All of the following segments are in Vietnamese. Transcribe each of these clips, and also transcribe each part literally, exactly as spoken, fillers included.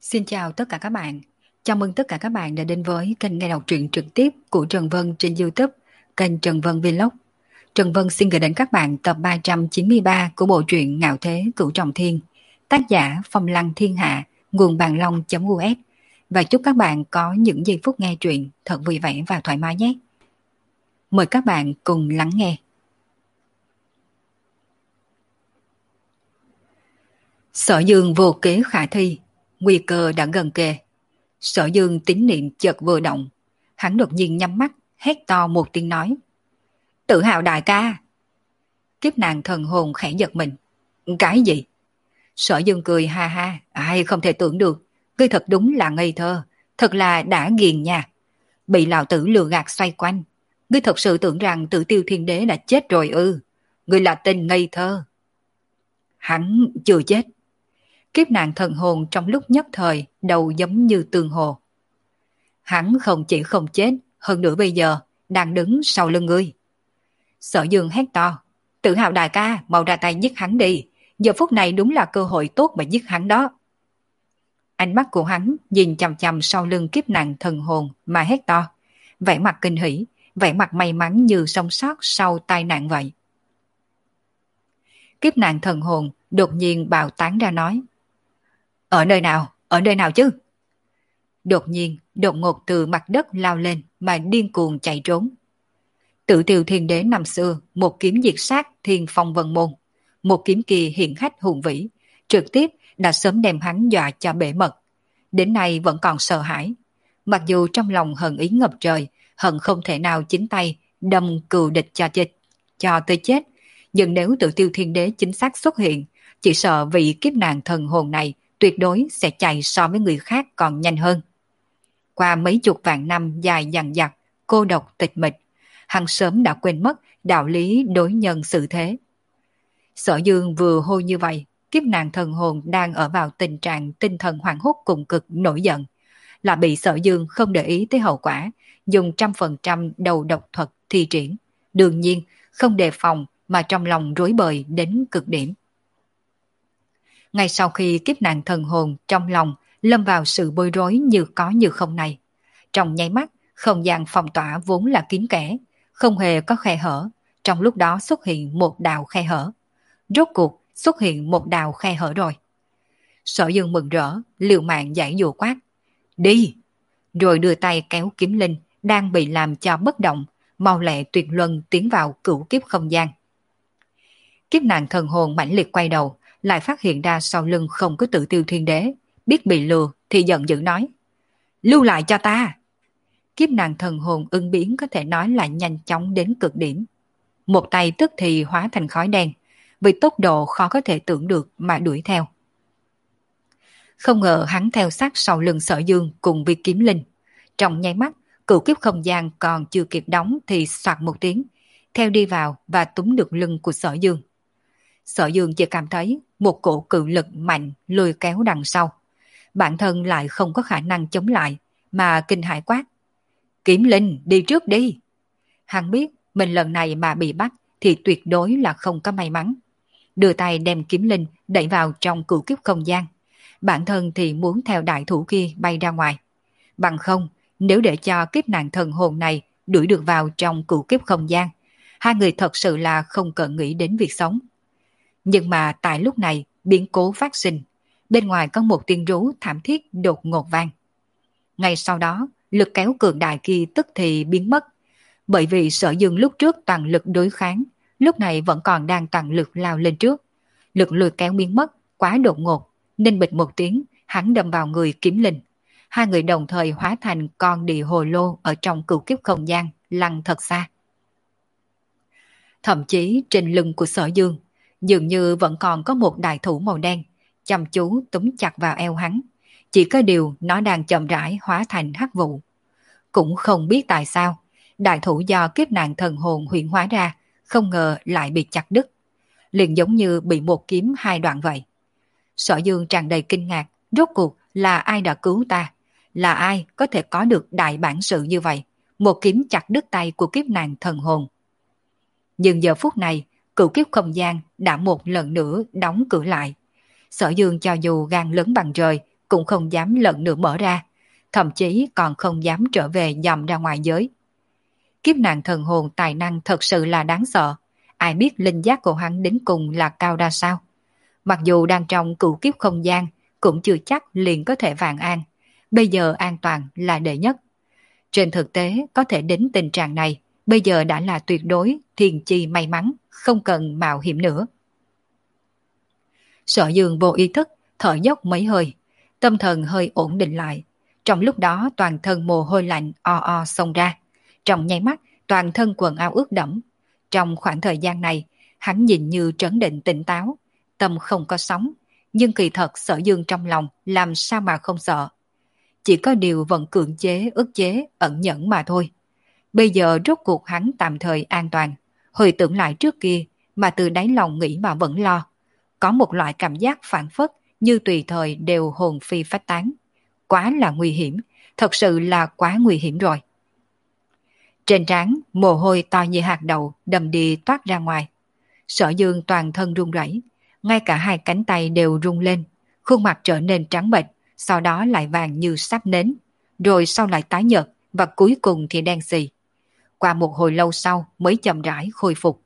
Xin chào tất cả các bạn. Chào mừng tất cả các bạn đã đến với kênh nghe đọc truyện trực tiếp của Trần Vân trên YouTube, kênh Trần Vân Vlog. Trần Vân xin gửi đến các bạn tập ba trăm chín mươi ba của bộ truyện Ngạo Thế Cửu Trọng Thiên, tác giả Phong Lăng Thiên Hạ, nguồn bàn long.us. Và chúc các bạn có những giây phút nghe truyện thật vui vẻ và thoải mái nhé. Mời các bạn cùng lắng nghe. Sở Dương vô kế khả thi, nguy cơ đã gần kề. Sở Dương tín niệm chợt vừa động, hắn đột nhiên nhắm mắt, hét to một tiếng nói: Tự hào đại ca! Kiếp nàng thần hồn khẽ giật mình. Cái gì? Sở Dương cười ha ha, ai không thể tưởng được, ngươi thật đúng là ngây thơ, thật là đã ghiền nha. Bị lão tử lừa gạt xoay quanh, ngươi thật sự tưởng rằng Tử Tiêu Thiên Đế đã chết rồi ư? Ngươi là tên ngây thơ. Hắn chưa chết. Kiếp nạn thần hồn trong lúc nhất thời đầu giống như tường hồ. Hắn không chỉ không chết, hơn nữa bây giờ đang đứng sau lưng ngươi. Sở Dương hét to: Tự hào đại ca, mau ra tay giết hắn đi, giờ phút này đúng là cơ hội tốt mà giết hắn đó. Ánh mắt của hắn nhìn chằm chằm sau lưng kiếp nạn thần hồn mà hét to, vẻ mặt kinh hỉ, vẻ mặt may mắn như sống sót sau tai nạn vậy. Kiếp nạn thần hồn đột nhiên bạo tán ra nói: Ở nơi nào? Ở nơi nào chứ? Đột nhiên, đột ngột từ mặt đất lao lên mà điên cuồng chạy trốn. Tử Tiêu Thiên Đế năm xưa, một kiếm diệt sát Thiên Phong Vân Môn, một kiếm kỳ hiển hách hùng vĩ, trực tiếp đã sớm đem hắn dọa cho bể mật. Đến nay vẫn còn sợ hãi. Mặc dù trong lòng hận ý ngập trời, hận không thể nào chính tay đâm cừu địch cho chết, cho tới chết. Nhưng nếu Tử Tiêu Thiên Đế chính xác xuất hiện, chỉ sợ vị kiếp nạn thần hồn này tuyệt đối sẽ chạy so với người khác còn nhanh hơn. Qua mấy chục vạn năm dài dằng dặc, cô độc tịch mịch, hắn sớm đã quên mất đạo lý đối nhân xử thế. Sở Dương vừa hô như vậy, kiếp nạn thần hồn đang ở vào tình trạng tinh thần hoảng hốt cùng cực nổi giận, là bị Sở Dương không để ý tới hậu quả, dùng trăm phần trăm đầu độc thuật thi triển, đương nhiên không đề phòng mà trong lòng rối bời đến cực điểm. Ngay sau khi kiếp nạn thần hồn trong lòng lâm vào sự bối rối như có như không này, trong nháy mắt, không gian phong tỏa vốn là kín kẽ, không hề có khe hở, trong lúc đó xuất hiện một đạo khe hở. Rốt cuộc xuất hiện một đạo khe hở rồi. Sở Dương mừng rỡ, liều mạng giải dụ quát: Đi! Rồi đưa tay kéo kiếm linh đang bị làm cho bất động, mau lẹ tuyệt luân tiến vào cửu kiếp không gian. Kiếp nạn thần hồn mãnh liệt quay đầu, lại phát hiện ra sau lưng không có Tử Tiêu Thiên Đế, biết bị lừa thì giận dữ nói: Lưu lại cho ta! Kiếp nạn thần hồn ưng biến có thể nói là nhanh chóng đến cực điểm. Một tay tức thì hóa thành khói đen, với tốc độ khó có thể tưởng được mà đuổi theo. Không ngờ hắn theo sát sau lưng Sở Dương cùng với kiếm linh. Trong nháy mắt, cửu kiếp không gian còn chưa kịp đóng thì soạt một tiếng, theo đi vào và túm được lưng của Sở Dương. Sở Dương chỉ cảm thấy một cổ cự lực mạnh lôi kéo đằng sau. Bản thân lại không có khả năng chống lại, mà kinh hãi quát: Kiếm linh, đi trước đi! Hắn biết mình lần này mà bị bắt thì tuyệt đối là không có may mắn. Đưa tay đem kiếm linh đẩy vào trong cửu kiếp không gian. Bản thân thì muốn theo đại thủ kia bay ra ngoài. Bằng không, nếu để cho kiếp nạn thần hồn này đuổi được vào trong cửu kiếp không gian, hai người thật sự là không cần nghĩ đến việc sống. Nhưng mà tại lúc này, biến cố phát sinh. Bên ngoài có một tiếng rú thảm thiết đột ngột vang. Ngay sau đó, lực kéo cường đại kia tức thì biến mất. Bởi vì Sở Dương lúc trước toàn lực đối kháng, lúc này vẫn còn đang toàn lực lao lên trước. Lực lùi kéo biến mất, quá đột ngột, nên bịch một tiếng, hắn đâm vào người kiếm linh. Hai người đồng thời hóa thành con đì hồ lô ở trong cửu kiếp không gian, lăn thật xa. Thậm chí trên lưng của Sở Dương, dường như vẫn còn có một đại thủ màu đen, chăm chú túm chặt vào eo hắn. Chỉ có điều nó đang chậm rãi hóa thành hắc vụ. Cũng không biết tại sao, đại thủ do kiếp nạn thần hồn huyện hóa ra, không ngờ lại bị chặt đứt. Liền giống như bị một kiếm hai đoạn vậy. Sở Dương tràn đầy kinh ngạc, rốt cuộc là ai đã cứu ta? Là ai có thể có được đại bản sự như vậy? Một kiếm chặt đứt tay của kiếp nạn thần hồn. Nhưng giờ phút này, cửu kiếp không gian đã một lần nữa đóng cửa lại. Sở Dương cho dù gan lớn bằng trời, cũng không dám lần nữa mở ra, thậm chí còn không dám trở về dòm ra ngoài giới. Kiếp nạn thần hồn tài năng thật sự là đáng sợ, ai biết linh giác của hắn đến cùng là cao ra sao. Mặc dù đang trong cửu kiếp không gian, cũng chưa chắc liền có thể vạn an, bây giờ an toàn là đệ nhất. Trên thực tế có thể đến tình trạng này, bây giờ đã là tuyệt đối thiên chi may mắn, không cần mạo hiểm nữa. Sở Dương vô ý thức, thở dốc mấy hơi, tâm thần hơi ổn định lại. Trong lúc đó toàn thân mồ hôi lạnh o o xông ra. Trong nháy mắt, toàn thân quần áo ướt đẫm. Trong khoảng thời gian này, hắn nhìn như trấn định tỉnh táo, tâm không có sóng, nhưng kỳ thật Sở Dương trong lòng làm sao mà không sợ. Chỉ có điều vẫn cưỡng chế, ức chế, ẩn nhẫn mà thôi. Bây giờ rốt cuộc hắn tạm thời an toàn, hồi tưởng lại trước kia mà từ đáy lòng nghĩ mà vẫn lo. Có một loại cảm giác phản phất như tùy thời đều hồn phi phách tán. Quá là nguy hiểm, thật sự là quá nguy hiểm rồi. Trên trán, mồ hôi to như hạt đậu đầm đìa toát ra ngoài. Sở Dương toàn thân run rẩy, ngay cả hai cánh tay đều run lên, khuôn mặt trở nên trắng bệch, sau đó lại vàng như sắp nến, rồi sau lại tái nhợt và cuối cùng thì đen xì. Qua một hồi lâu sau mới chậm rãi khôi phục.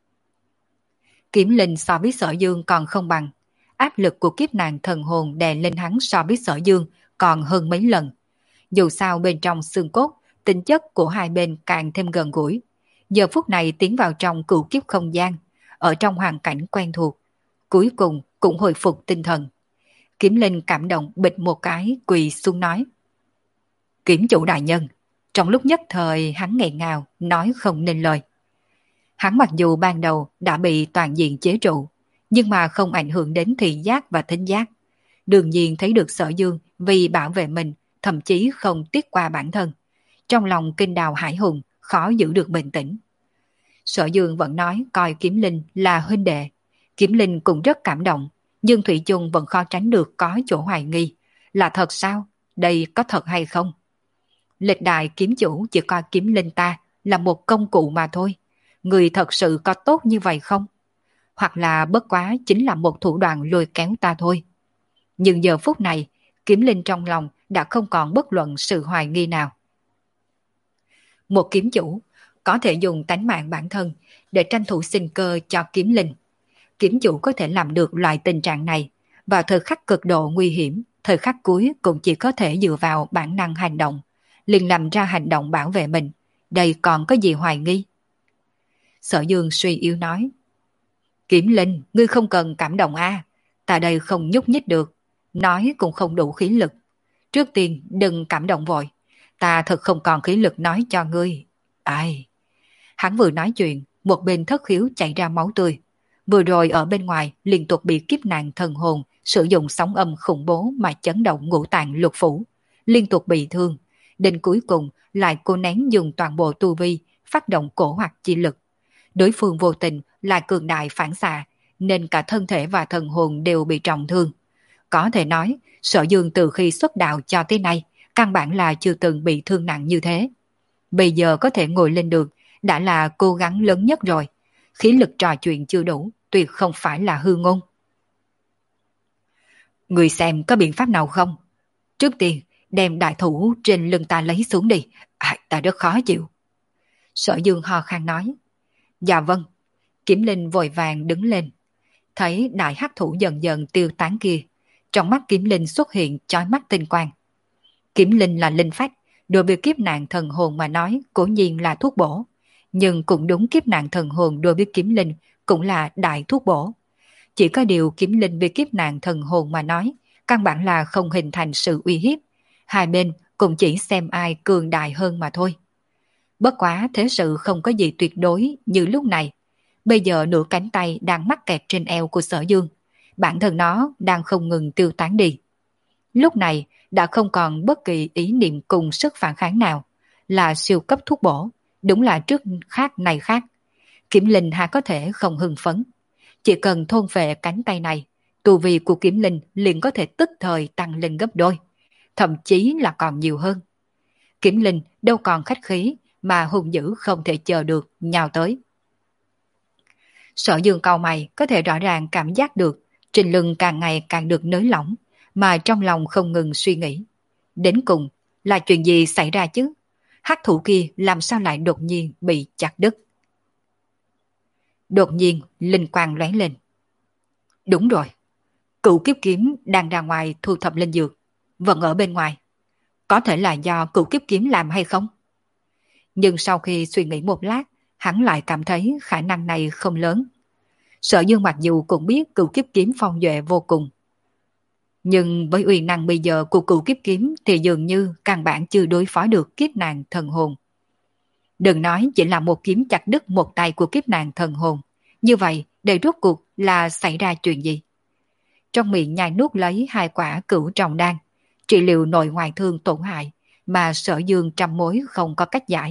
Kiếm linh so với Sở Dương còn không bằng, áp lực của kiếp nạn thần hồn đè lên hắn so với Sở Dương còn hơn mấy lần. Dù sao bên trong xương cốt, tính chất của hai bên càng thêm gần gũi. Giờ phút này tiến vào trong cửu kiếp không gian, ở trong hoàn cảnh quen thuộc, cuối cùng cũng hồi phục tinh thần. Kiếm linh cảm động bịch một cái quỳ xuống nói: Kiếm chủ đại nhân. Trong lúc nhất thời hắn nghẹn ngào, nói không nên lời. Hắn mặc dù ban đầu đã bị toàn diện chế trụ, nhưng mà không ảnh hưởng đến thị giác và thính giác. Đương nhiên thấy được Sở Dương vì bảo vệ mình, thậm chí không tiếc qua bản thân. Trong lòng kinh đào hải hùng, khó giữ được bình tĩnh. Sở Dương vẫn nói coi Kiếm Linh là huynh đệ. Kiếm Linh cũng rất cảm động, nhưng thủy chung vẫn khó tránh được có chỗ hoài nghi. Là thật sao? Đây có thật hay không? Lịch đại kiếm chủ chỉ coi Kiếm Linh ta là một công cụ mà thôi. Người thật sự có tốt như vậy không? Hoặc là bất quá chính là một thủ đoạn lôi kéo ta thôi. Nhưng giờ phút này, Kiếm Linh trong lòng đã không còn bất luận sự hoài nghi nào. Một kiếm chủ có thể dùng tánh mạng bản thân để tranh thủ sinh cơ cho Kiếm Linh. Kiếm chủ có thể làm được loại tình trạng này, vào thời khắc cực độ nguy hiểm, thời khắc cuối cũng chỉ có thể dựa vào bản năng hành động, liền làm ra hành động bảo vệ mình. Đây còn có gì hoài nghi? Sở Dương suy yếu nói: Kiếm Linh, ngươi không cần cảm động a, ta đây không nhúc nhích được, nói cũng không đủ khí lực. Trước tiên đừng cảm động vội, ta thật không còn khí lực nói cho ngươi. Ai? Hắn vừa nói chuyện, một bên thất khiếu chảy ra máu tươi. Vừa rồi ở bên ngoài liên tục bị kiếp nạn thần hồn sử dụng sóng âm khủng bố mà chấn động ngũ tạng lục phủ, liên tục bị thương. Đến cuối cùng lại cố nén dùng toàn bộ tu vi phát động cổ hoặc chi lực. Đối phương vô tình là cường đại phản xạ, nên cả thân thể và thần hồn đều bị trọng thương. Có thể nói, Sở Dương từ khi xuất đạo cho tới nay, căn bản là chưa từng bị thương nặng như thế. Bây giờ có thể ngồi lên được, đã là cố gắng lớn nhất rồi. Khí lực trò chuyện chưa đủ, tuyệt không phải là hư ngôn. Người xem có biện pháp nào không? Trước tiên, đem đại thủ trên lưng ta lấy xuống đi, à, ta rất khó chịu. Sở Dương ho khan nói. Dạ vâng. Kiếm Linh vội vàng đứng lên. Thấy đại hắc thủ dần dần tiêu tán kia, trong mắt Kiếm Linh xuất hiện chói mắt tinh quang. Kiếm Linh là linh phách, đối với kiếp nạn thần hồn mà nói cố nhiên là thuốc bổ, nhưng cũng đúng kiếp nạn thần hồn đối với Kiếm Linh cũng là đại thuốc bổ. Chỉ có điều Kiếm Linh với kiếp nạn thần hồn mà nói, căn bản là không hình thành sự uy hiếp. Hai bên cũng chỉ xem ai cường đại hơn mà thôi. Bất quá thế sự không có gì tuyệt đối như lúc này. Bây giờ nửa cánh tay đang mắc kẹt trên eo của Sở Dương. Bản thân nó đang không ngừng tiêu tán đi. Lúc này đã không còn bất kỳ ý niệm cùng sức phản kháng nào. Là siêu cấp thuốc bổ. Đúng là trước khác này khác. Kiếm Linh hà có thể không hưng phấn. Chỉ cần thôn vệ cánh tay này, tu vi của Kiếm Linh liền có thể tức thời tăng lên gấp đôi. Thậm chí là còn nhiều hơn. Kiếm Linh đâu còn khách khí mà hung dữ không thể chờ được nhào tới. Sở Dương cau mày có thể rõ ràng cảm giác được trên lưng càng ngày càng được nới lỏng, mà trong lòng không ngừng suy nghĩ. Đến cùng là chuyện gì xảy ra chứ? Hắc thủ kia làm sao lại đột nhiên bị chặt đứt? Đột nhiên linh quang lóe lên. Đúng rồi, cửu kiếp kiếm đang ra ngoài thu thập linh dược, vẫn ở bên ngoài. Có thể là do cửu kiếp kiếm làm hay không? Nhưng sau khi suy nghĩ một lát, hắn lại cảm thấy khả năng này không lớn. Sở Dương mặc dù cũng biết cửu kiếp kiếm phong duệ vô cùng, nhưng với uy năng bây giờ của cửu kiếp kiếm thì dường như căn bản chưa đối phó được kiếp nạn thần hồn. Đừng nói chỉ là một kiếm chặt đứt một tay của kiếp nạn thần hồn. Như vậy, đây rốt cuộc là xảy ra chuyện gì? Trong miệng nhai nuốt lấy hai quả cửu trọng đan, trị liệu nội ngoại thương tổn hại, mà Sở Dương trăm mối không có cách giải.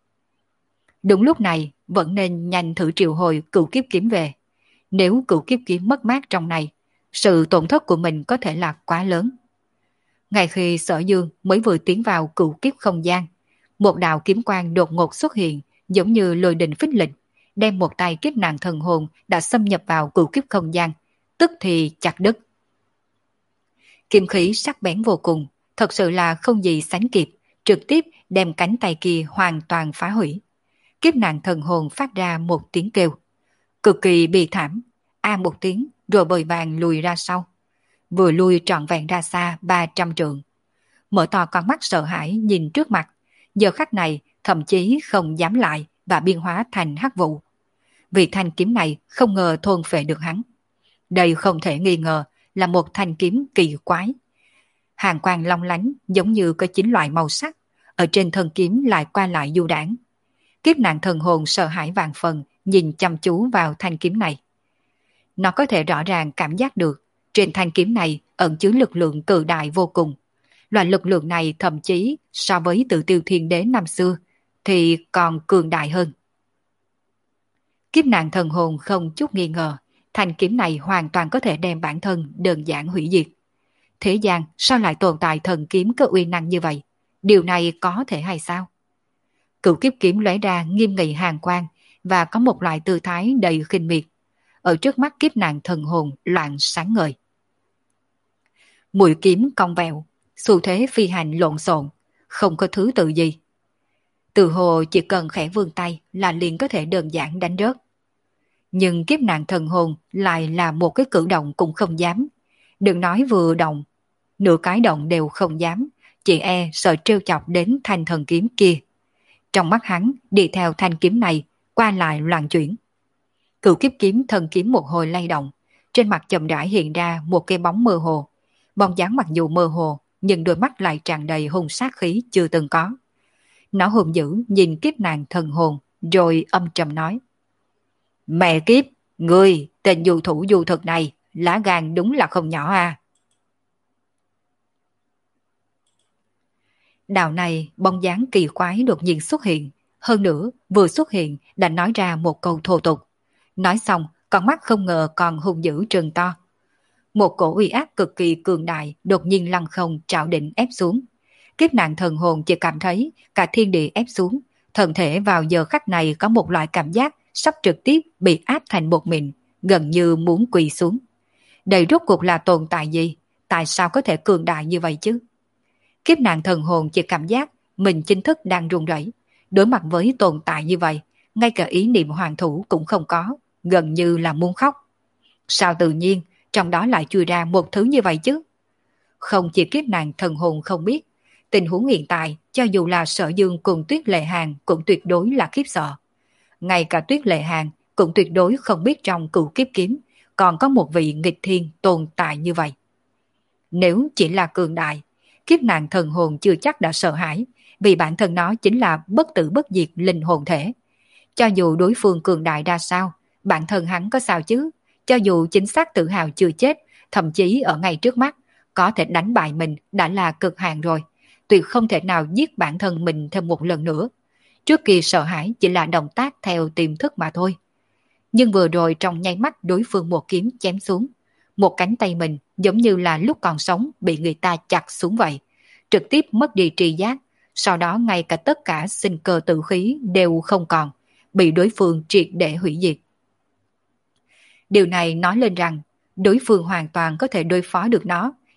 Đúng lúc này, vẫn nên nhanh thử triệu hồi cửu kiếp kiếm về. Nếu cửu kiếp kiếm mất mát trong này, sự tổn thất của mình có thể là quá lớn. Ngay khi Sở Dương mới vừa tiến vào cửu kiếp không gian, một đạo kiếm quang đột ngột xuất hiện, giống như lôi đình phích lịch, đem một tay kiếp nạn thần hồn đã xâm nhập vào cửu kiếp không gian, tức thì chặt đứt. Kiếm khí sắc bén vô cùng, thật sự là không gì sánh kịp, trực tiếp đem cánh tay kia hoàn toàn phá hủy. Kiếp nạn thần hồn phát ra một tiếng kêu, cực kỳ bi thảm, a một tiếng rồi bồi vàng lùi ra sau. Vừa lui trọn vẹn ra xa ba trăm trượng. Mở to con mắt sợ hãi nhìn trước mặt, giờ khắc này thậm chí không dám lại và biên hóa thành hắc vụ. Vì thanh kiếm này không ngờ thôn phệ được hắn. Đây không thể nghi ngờ là một thanh kiếm kỳ quái. Hàng quang long lánh giống như có chín loại màu sắc, ở trên thân kiếm lại qua lại du đãng. Kiếp nạn thần hồn sợ hãi vạn phần nhìn chăm chú vào thanh kiếm này. Nó có thể rõ ràng cảm giác được trên thanh kiếm này ẩn chứa lực lượng cự đại vô cùng. Loại lực lượng này thậm chí so với Tự Tiêu Thiên Đế năm xưa thì còn cường đại hơn. Kiếp nạn thần hồn không chút nghi ngờ, thanh kiếm này hoàn toàn có thể đem bản thân đơn giản hủy diệt. Thế gian sao lại tồn tại thần kiếm có uy năng như vậy? Điều này có thể hay sao? Cửu kiếp kiếm lóe ra nghiêm nghị hàn quang và có một loại tư thái đầy khinh miệt. Ở trước mắt kiếp nạn thần hồn loạn sáng ngời. Mũi kiếm cong vẹo, xu thế phi hành lộn xộn, không có thứ tự gì. Từ hồ chỉ cần khẽ vươn tay là liền có thể đơn giản đánh rớt. Nhưng kiếp nạn thần hồn lại là một cái cử động cũng không dám. Đừng nói vừa động, nửa cái động đều không dám, chỉ e sợ trêu chọc đến thanh thần kiếm kia. Trong mắt hắn đi theo thanh kiếm này, qua lại loạn chuyển. Cửu kiếp kiếm thần kiếm một hồi lay động, trên mặt chậm rãi hiện ra một cái bóng mơ hồ. Bóng dáng mặc dù mơ hồ, nhưng đôi mắt lại tràn đầy hung sát khí chưa từng có. Nó hùng dữ nhìn kiếp nạn thần hồn, rồi âm trầm nói. Mẹ kiếp, ngươi, tên du thủ du thực này, lá gan đúng là không nhỏ à. Đạo này, bóng dáng kỳ quái đột nhiên xuất hiện. Hơn nữa, vừa xuất hiện đã nói ra một câu thô tục. Nói xong, con mắt không ngờ còn hung dữ trừng to. Một cổ uy ác cực kỳ cường đại đột nhiên lăng không trảo định ép xuống. Kiếp nạn thần hồn chỉ cảm thấy cả thiên địa ép xuống. Thần thể vào giờ khắc này có một loại cảm giác sắp trực tiếp bị áp thành một mịn, gần như muốn quỳ xuống. Đây rốt cuộc là tồn tại gì? Tại sao có thể cường đại như vậy chứ? Kiếp nạn thần hồn chỉ cảm giác mình chính thức đang run rẩy. Đối mặt với tồn tại như vậy, ngay cả ý niệm hoàn thủ cũng không có, gần như là muốn khóc. Sao tự nhiên trong đó lại chui ra một thứ như vậy chứ? Không chỉ kiếp nạn thần hồn không biết, tình huống hiện tại cho dù là Sở Dương cùng Tuyết Lệ Hàn cũng tuyệt đối là khiếp sợ. Ngay cả Tuyết Lệ Hàn cũng tuyệt đối không biết trong cửu kiếp kiếm còn có một vị nghịch thiên tồn tại như vậy. Nếu chỉ là cường đại, kiếp nạn thần hồn chưa chắc đã sợ hãi, vì bản thân nó chính là bất tử bất diệt linh hồn thể. Cho dù đối phương cường đại ra sao, bản thân hắn có sao chứ? Cho dù chính xác tự hào chưa chết, thậm chí ở ngay trước mắt, có thể đánh bại mình đã là cực hạn rồi. Tuyệt không thể nào giết bản thân mình thêm một lần nữa. Trước kia sợ hãi chỉ là động tác theo tiềm thức mà thôi. Nhưng vừa rồi trong nháy mắt đối phương một kiếm chém xuống. Một cánh tay mình giống như là lúc còn sống bị người ta chặt xuống vậy. Trực tiếp mất đi tri giác. Sau đó ngay cả tất cả sinh cơ tử khí đều không còn. Bị đối phương triệt để hủy diệt. Điều này nói lên rằng đối phương hoàn toàn có thể đối phó được nó.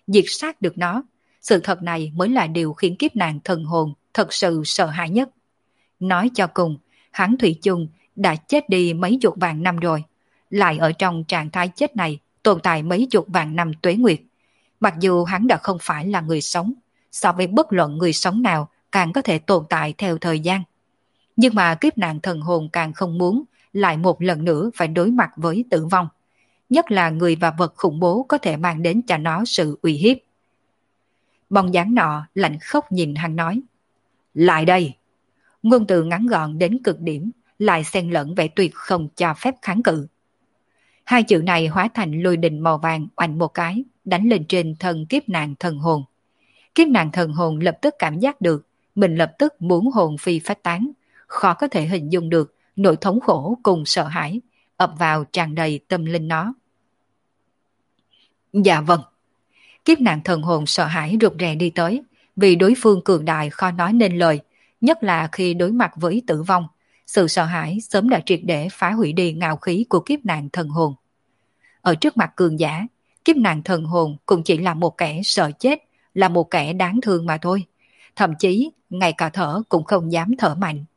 diệt sát được nó. Sự thật này mới là điều khiến kiếp nạn thần hồn thật sự sợ hãi nhất. Nói cho cùng, hắn thủy chung đã chết đi mấy chục vạn năm rồi, lại ở trong trạng thái chết này tồn tại mấy chục vạn năm tuế nguyệt. Mặc dù hắn đã không phải là người sống, so với bất luận người sống nào càng có thể tồn tại theo thời gian. Nhưng mà kiếp nạn thần hồn càng không muốn lại một lần nữa phải đối mặt với tử vong. Nhất là người và vật khủng bố có thể mang đến cho nó sự uy hiếp. Bóng dáng nọ lạnh khốc nhìn hắn nói. Lại đây! Ngôn từ ngắn gọn đến cực điểm, lại xen lẫn vẻ tuyệt không cho phép kháng cự. Hai chữ này hóa thành lôi đình màu vàng oanh một cái, đánh lên trên thân kiếp nạn thần hồn. Kiếp nạn thần hồn lập tức cảm giác được, mình lập tức muốn hồn phi phách tán, khó có thể hình dung được nỗi thống khổ cùng sợ hãi, ập vào tràn đầy tâm linh nó. Dạ vâng. Kiếp nạn thần hồn sợ hãi rụt rè đi tới, vì đối phương cường đại khó nói nên lời, nhất là khi đối mặt với tử vong. Sự sợ hãi sớm đã triệt để phá hủy đi ngạo khí của kiếp nạn thần hồn. Ở trước mặt cường giả, kiếp nạn thần hồn cũng chỉ là một kẻ sợ chết, là một kẻ đáng thương mà thôi. Thậm chí, ngay cả thở cũng không dám thở mạnh.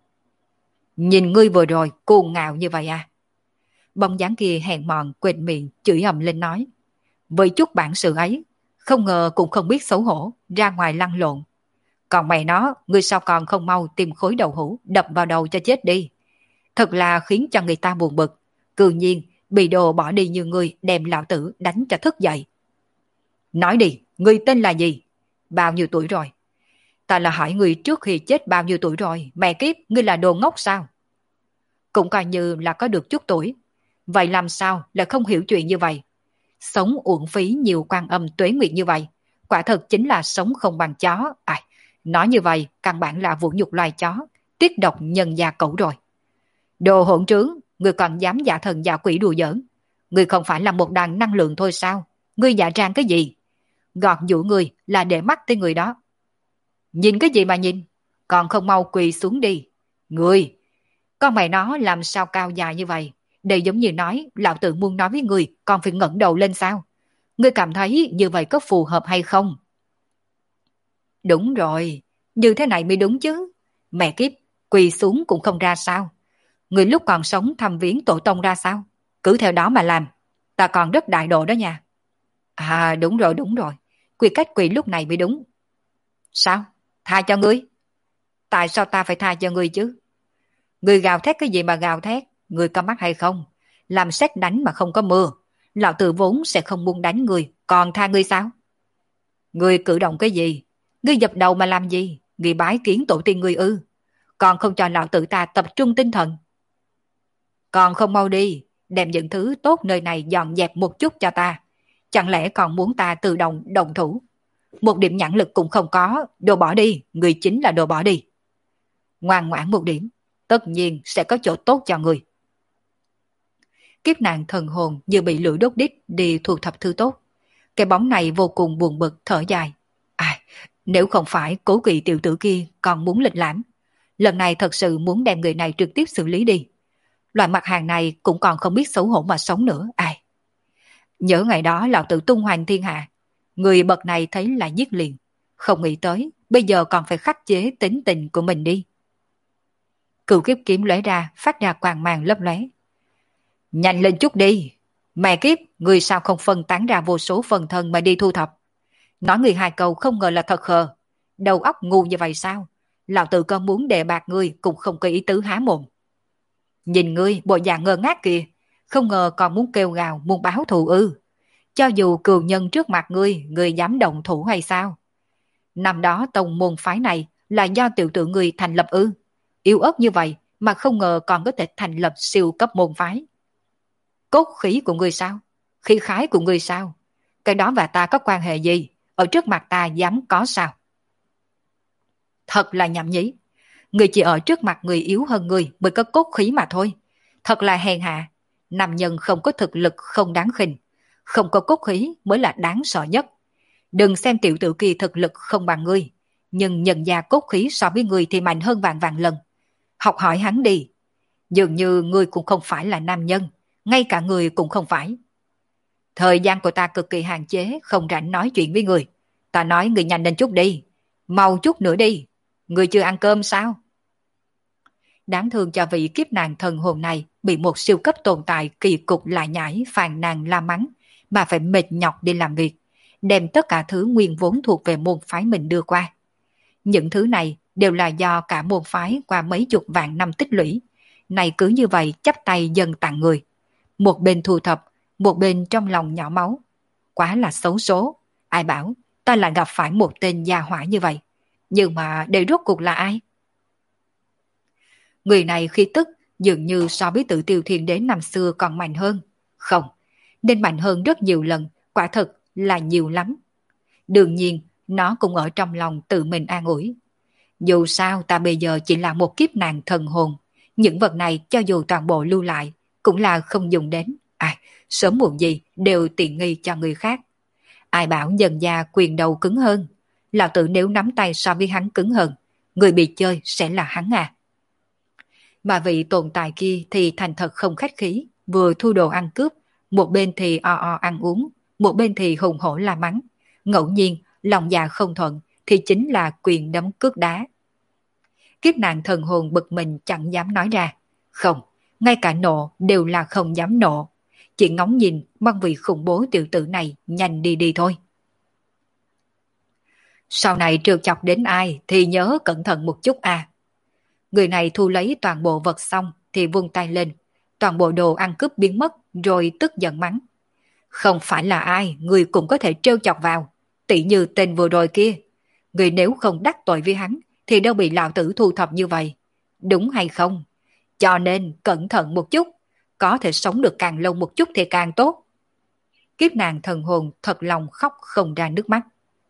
Nhìn ngươi vừa rồi, cuồng ngạo như vậy à? Bóng dáng kia hèn mọn, quệt miệng, chửi ầm lên nói. Với chút bản sự ấy, không ngờ cũng không biết xấu hổ, ra ngoài lăn lộn. Còn mày nó, ngươi sao còn không mau tìm khối đầu hũ, đập vào đầu cho chết đi. Thật là khiến cho người ta buồn bực. Cư nhiên, bị đồ bỏ đi như ngươi đem lão tử đánh cho thức dậy. Nói đi, ngươi tên là gì? Bao nhiêu tuổi rồi? Ta là hỏi ngươi trước khi chết bao nhiêu tuổi rồi, mẹ kiếp, ngươi là đồ ngốc sao? Cũng coi như là có được chút tuổi. Vậy làm sao lại không hiểu chuyện như vậy? Sống uổng phí nhiều quan âm tuế nguyệt như vậy, quả thật chính là sống không bằng chó. À, nói như vậy, căn bản là vũ nhục loài chó, tiết độc nhân gia cẩu rồi. Đồ hỗn trướng, ngươi còn dám giả thần giả quỷ đùa giỡn. Ngươi không phải là một đàn năng lượng thôi sao? Ngươi giả trang cái gì? Gọt giũa ngươi là để mắt tới người đó. Nhìn cái gì mà nhìn? Còn không mau quỳ xuống đi. Ngươi, con mày nó làm sao cao dài như vậy? Đây giống như nói, lão tử muốn nói với ngươi, còn phải ngẩng đầu lên sao? Ngươi cảm thấy như vậy có phù hợp hay không? Đúng rồi, như thế này mới đúng chứ. Mẹ kiếp, quỳ xuống cũng không ra sao. Ngươi lúc còn sống thăm viếng tổ tông ra sao? Cứ theo đó mà làm. Ta còn rất đại độ đó nha. À đúng rồi, đúng rồi. Quy cách quỳ lúc này mới đúng. Sao? Tha cho ngươi? Tại sao ta phải tha cho ngươi chứ? Ngươi gào thét cái gì mà gào thét? Ngươi có mắt hay không? Làm sét đánh mà không có mưa. Lão tử vốn sẽ không muốn đánh ngươi, còn tha ngươi sao? Ngươi cử động cái gì? Ngươi dập đầu mà làm gì? Ngươi bái kiến tổ tiên ngươi ư? Còn không cho lão tử ta tập trung tinh thần. Còn không mau đi, đem những thứ tốt nơi này dọn dẹp một chút cho ta. Chẳng lẽ còn muốn ta tự động đồng thủ? Một điểm nhãn lực cũng không có, đồ bỏ đi, ngươi chính là đồ bỏ đi. Ngoan ngoãn một điểm, tất nhiên sẽ có chỗ tốt cho ngươi. Kiếp nạn thần hồn như bị lửa đốt đít đi thu thập thứ tốt. Cái bóng này vô cùng buồn bực thở dài. À, nếu không phải cố kỵ tiểu tử kia còn muốn lịch lãm, lần này thật sự muốn đem người này trực tiếp xử lý đi. Loại mặt hàng này cũng còn không biết xấu hổ mà sống nữa. Ai? Nhớ ngày đó lão tử tung hoành thiên hạ, người bậc này thấy là giết liền. Không nghĩ tới, bây giờ còn phải khắc chế tính tình của mình đi. Cửu kiếp kiếm lóe ra, phát ra quang mang lấp lóe. Nhanh lên chút đi. Mẹ kiếp, người sao không phân tán ra vô số phần thân mà đi thu thập. Nói người hai câu không ngờ là thật khờ. Đầu óc ngu như vậy sao? Lão tử con muốn đề bạc ngươi cũng không có ý tứ há mồm. Nhìn ngươi bộ dạng ngơ ngác kìa, không ngờ còn muốn kêu gào muốn báo thù ư? Cho dù cừu nhân trước mặt ngươi, ngươi dám động thủ hay sao? Năm đó tông môn phái này là do tiểu tử ngươi thành lập ư? Yếu ớt như vậy mà không ngờ còn có thể thành lập siêu cấp môn phái. Cốt khí của ngươi sao? Khí khái của ngươi sao? Cái đó và ta có quan hệ gì? Ở trước mặt ta dám có sao? Thật là nhảm nhí. Người chỉ ở trước mặt người yếu hơn người mới có cốt khí mà thôi. Thật là hèn hạ. Nam nhân không có thực lực không đáng khinh. Không có cốt khí mới là đáng sợ nhất. Đừng xem tiểu tử kỳ thực lực không bằng ngươi. Nhưng nhận ra cốt khí so với ngươi thì mạnh hơn vạn vạn lần. Học hỏi hắn đi. Dường như ngươi cũng không phải là nam nhân. Ngay cả người cũng không phải. Thời gian của ta cực kỳ hạn chế, không rảnh nói chuyện với người. Ta nói người nhanh lên chút đi, mau chút nữa đi. Người chưa ăn cơm sao? Đáng thương cho vị kiếp nạn thần hồn này bị một siêu cấp tồn tại kỳ cục lại nhảy phàn nàn la mắng, mà phải mệt nhọc đi làm việc, đem tất cả thứ nguyên vốn thuộc về môn phái mình đưa qua. Những thứ này đều là do cả môn phái qua mấy chục vạn năm tích lũy, này cứ như vậy chắp tay dần tặng người. Một bên thu thập, một bên trong lòng nhỏ máu. Quá là xấu số, ai bảo ta lại gặp phải một tên gia hỏa như vậy. Nhưng mà đây rốt cuộc là ai? Người này khi tức dường như so với Tự Tiêu Thiên Đế năm xưa còn mạnh hơn. Không, nên mạnh hơn rất nhiều lần, quả thật là nhiều lắm. Đương nhiên, nó cũng ở trong lòng tự mình an ủi. Dù sao ta bây giờ chỉ là một kiếp nạn thần hồn, những vật này cho dù toàn bộ lưu lại cũng là không dùng đến. À, sớm muộn gì đều tiện nghi cho người khác. Ai bảo nhân gia quyền đầu cứng hơn. Lão tử nếu nắm tay so với hắn cứng hơn, người bị chơi sẽ là hắn à. Mà vị tồn tại kia thì thành thật không khách khí, vừa thu đồ ăn cướp, một bên thì o o ăn uống, một bên thì hùng hổ la mắng. Ngẫu nhiên, lòng dạ không thuận thì chính là quyền đấm cước đá. Kiếp nạn thần hồn bực mình chẳng dám nói ra. Không, ngay cả nộ đều là không dám nộ. Chỉ ngóng nhìn mong vị khủng bố tiểu tử này nhanh đi đi thôi. Sau này trêu chọc đến ai thì nhớ cẩn thận một chút à. Người này thu lấy toàn bộ vật xong thì vung tay lên. Toàn bộ đồ ăn cướp biến mất rồi tức giận mắng. Không phải là ai người cũng có thể trêu chọc vào. Tỷ như tên vừa rồi kia. Người nếu không đắc tội với hắn thì đâu bị lão tử thu thập như vậy. Đúng hay không? Cho nên cẩn thận một chút. Có thể sống được càng lâu một chút thì càng tốt. Kiếp nàng thần hồn thật lòng khóc không ra nước mắt.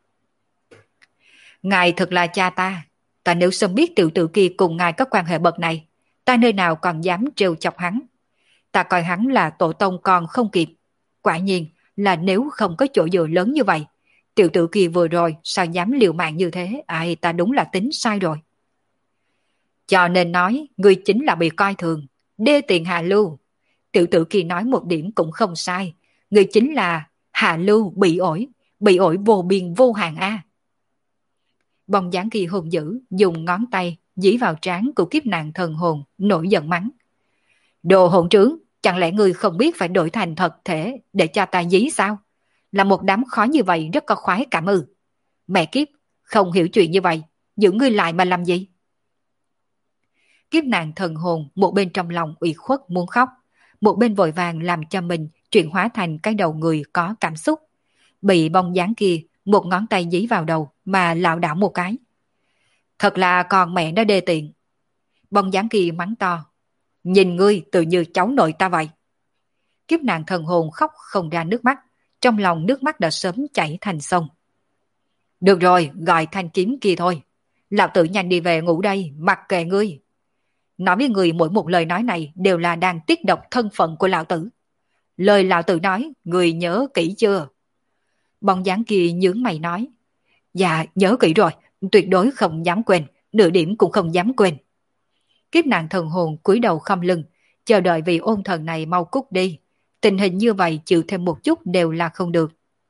Ngài thật là cha ta. Ta nếu sớm biết tiểu tử kia cùng ngài có quan hệ bậc này, ta nơi nào còn dám trêu chọc hắn. Ta coi hắn là tổ tông còn không kịp. Quả nhiên là nếu không có chỗ dựa lớn như vậy, tiểu tử kia vừa rồi sao dám liều mạng như thế. Ai, ta đúng là tính sai rồi. Cho nên nói, ngươi chính là bị coi thường, đê tiện hạ lưu. Tiểu tử kia nói một điểm cũng không sai. Ngươi chính là hạ lưu bị ổi, bị ổi vô biên vô hạn a. Bóng dáng kia hùng dữ, dùng ngón tay dí vào trán của kiếp nạn thần hồn, nổi giận mắng. Đồ hỗn trướng, chẳng lẽ ngươi không biết phải đổi thành thật thể để cho ta dí sao? Là một đám khó như vậy rất có khoái cảm ư. Mẹ kiếp, không hiểu chuyện như vậy, giữ ngươi lại mà làm gì? Kiếp nạn thần hồn một bên trong lòng ủy khuất muốn khóc, một bên vội vàng làm cho mình chuyển hóa thành cái đầu người có cảm xúc. Bị bóng dáng kia một ngón tay dí vào đầu mà lảo đảo một cái. Thật là con mẹ nó đê tiện. Bóng dáng kia mắng to. Nhìn ngươi tự như cháu nội ta vậy. Kiếp nạn thần hồn khóc không ra nước mắt, trong lòng nước mắt đã sớm chảy thành sông. Được rồi, gọi thanh kiếm kia thôi. Lão tử nhanh đi về ngủ đây, mặc kệ ngươi. Nói với người mỗi một lời nói này đều là đang tiết độc thân phận của lão tử. Lời lão tử nói, người nhớ kỹ chưa? Bóng dáng kia nhướng mày nói. Dạ, nhớ kỹ rồi, tuyệt đối không dám quên, nửa điểm cũng không dám quên. Kiếp nạn thần hồn cúi đầu khom lưng, chờ đợi vị ôn thần này mau cút đi. Tình hình như vậy chịu thêm một chút đều là không được.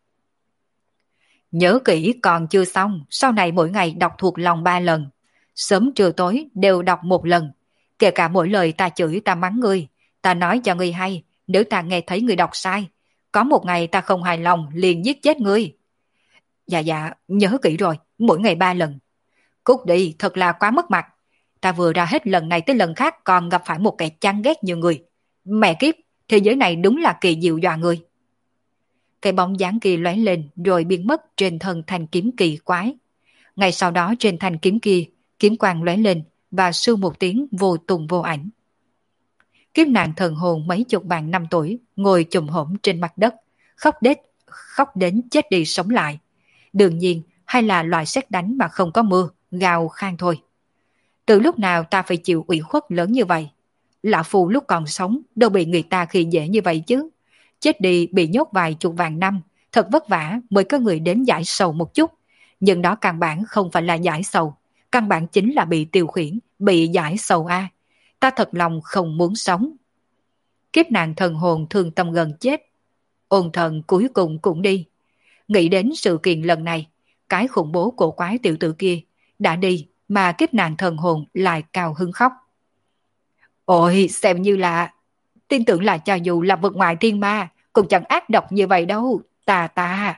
Nhớ kỹ còn chưa xong, sau này mỗi ngày đọc thuộc lòng ba lần. Sớm trưa tối đều đọc một lần. Kể cả mỗi lời ta chửi ta mắng ngươi, ta nói cho ngươi hay, nếu ta nghe thấy ngươi đọc sai, có một ngày ta không hài lòng liền giết chết ngươi. Dạ dạ, nhớ kỹ rồi, mỗi ngày ba lần. Cút đi, thật là quá mất mặt. Ta vừa ra hết lần này tới lần khác còn gặp phải một kẻ chán ghét như người. Mẹ kiếp, thế giới này đúng là kỳ diệu dọa người. Cái bóng dáng kia lóe lên rồi biến mất trên thân thanh kiếm kỳ quái. Ngay sau đó trên thanh kiếm kia, kiếm quang lóe lên và sưu một tiếng vô tùng vô ảnh. Kiếp nạn thần hồn mấy chục vạn năm tuổi ngồi chùm hổm trên mặt đất, khóc đết, khóc đến chết đi sống lại. Đương nhiên hay là loại sét đánh mà không có mưa, gào khan thôi. Từ lúc nào ta phải chịu ủy khuất lớn như vậy? Lão phù lúc còn sống đâu bị người ta khi dễ như vậy chứ. Chết đi bị nhốt vài chục vạn năm, thật vất vả mới có người đến giải sầu một chút. Nhưng đó căn bản không phải là giải sầu, căn bản chính là bị tiêu khiển, bị giải sầu a. Ta thật lòng không muốn sống. Kiếp nạn thần hồn thương tâm gần chết. Ôn thần cuối cùng cũng đi. Nghĩ đến sự kiện lần này, cái khủng bố cổ quái tiểu tử kia đã đi mà kiếp nạn thần hồn lại cao hứng khóc. Ôi, xem như là, tin tưởng là cho dù là vực ngoại thiên ma cũng chẳng ác độc như vậy đâu, ta ta.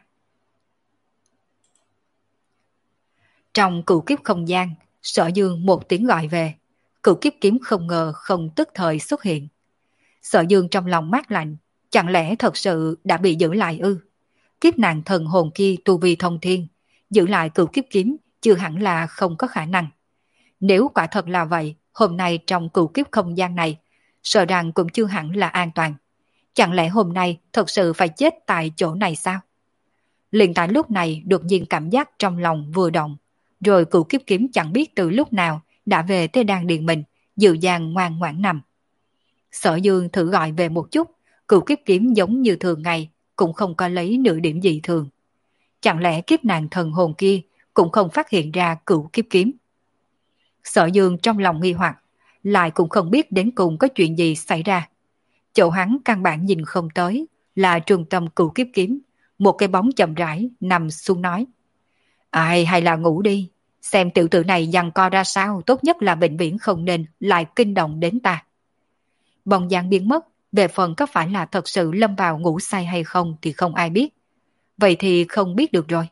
Trong cửu kiếp không gian, Sở Dương một tiếng gọi về, cửu kiếp kiếm không ngờ không tức thời xuất hiện. Sở Dương trong lòng mát lạnh, chẳng lẽ thật sự đã bị giữ lại ư? Kiếp nạn thần hồn kia tu vi thông thiên, giữ lại cửu kiếp kiếm chưa hẳn là không có khả năng. Nếu quả thật là vậy, hôm nay trong cửu kiếp không gian này, sợ rằng cũng chưa hẳn là an toàn. Chẳng lẽ hôm nay thật sự phải chết tại chỗ này sao? Liền tại lúc này đột nhiên cảm giác trong lòng vừa động, rồi cửu kiếp kiếm chẳng biết từ lúc nào đã về tới đan điền mình, dịu dàng ngoan ngoãn nằm. Sở Dương thử gọi về một chút, cửu kiếp kiếm giống như thường ngày, cũng không có lấy nửa điểm gì thường. Chẳng lẽ kiếp nạn thần hồn kia cũng không phát hiện ra cửu kiếp kiếm? Sở Dương trong lòng nghi hoặc, lại cũng không biết đến cùng có chuyện gì xảy ra. Chỗ hắn căn bản nhìn không tới, là trung tâm cửu kiếp kiếm, một cái bóng chậm rãi nằm xuống nói. Ai hay là ngủ đi, xem tiểu tử này giằng co ra sao, tốt nhất là bệnh viễn không nên lại kinh động đến ta. Bóng dáng biến mất, về phần có phải là thật sự lâm vào ngủ say hay không thì không ai biết. Vậy thì không biết được rồi.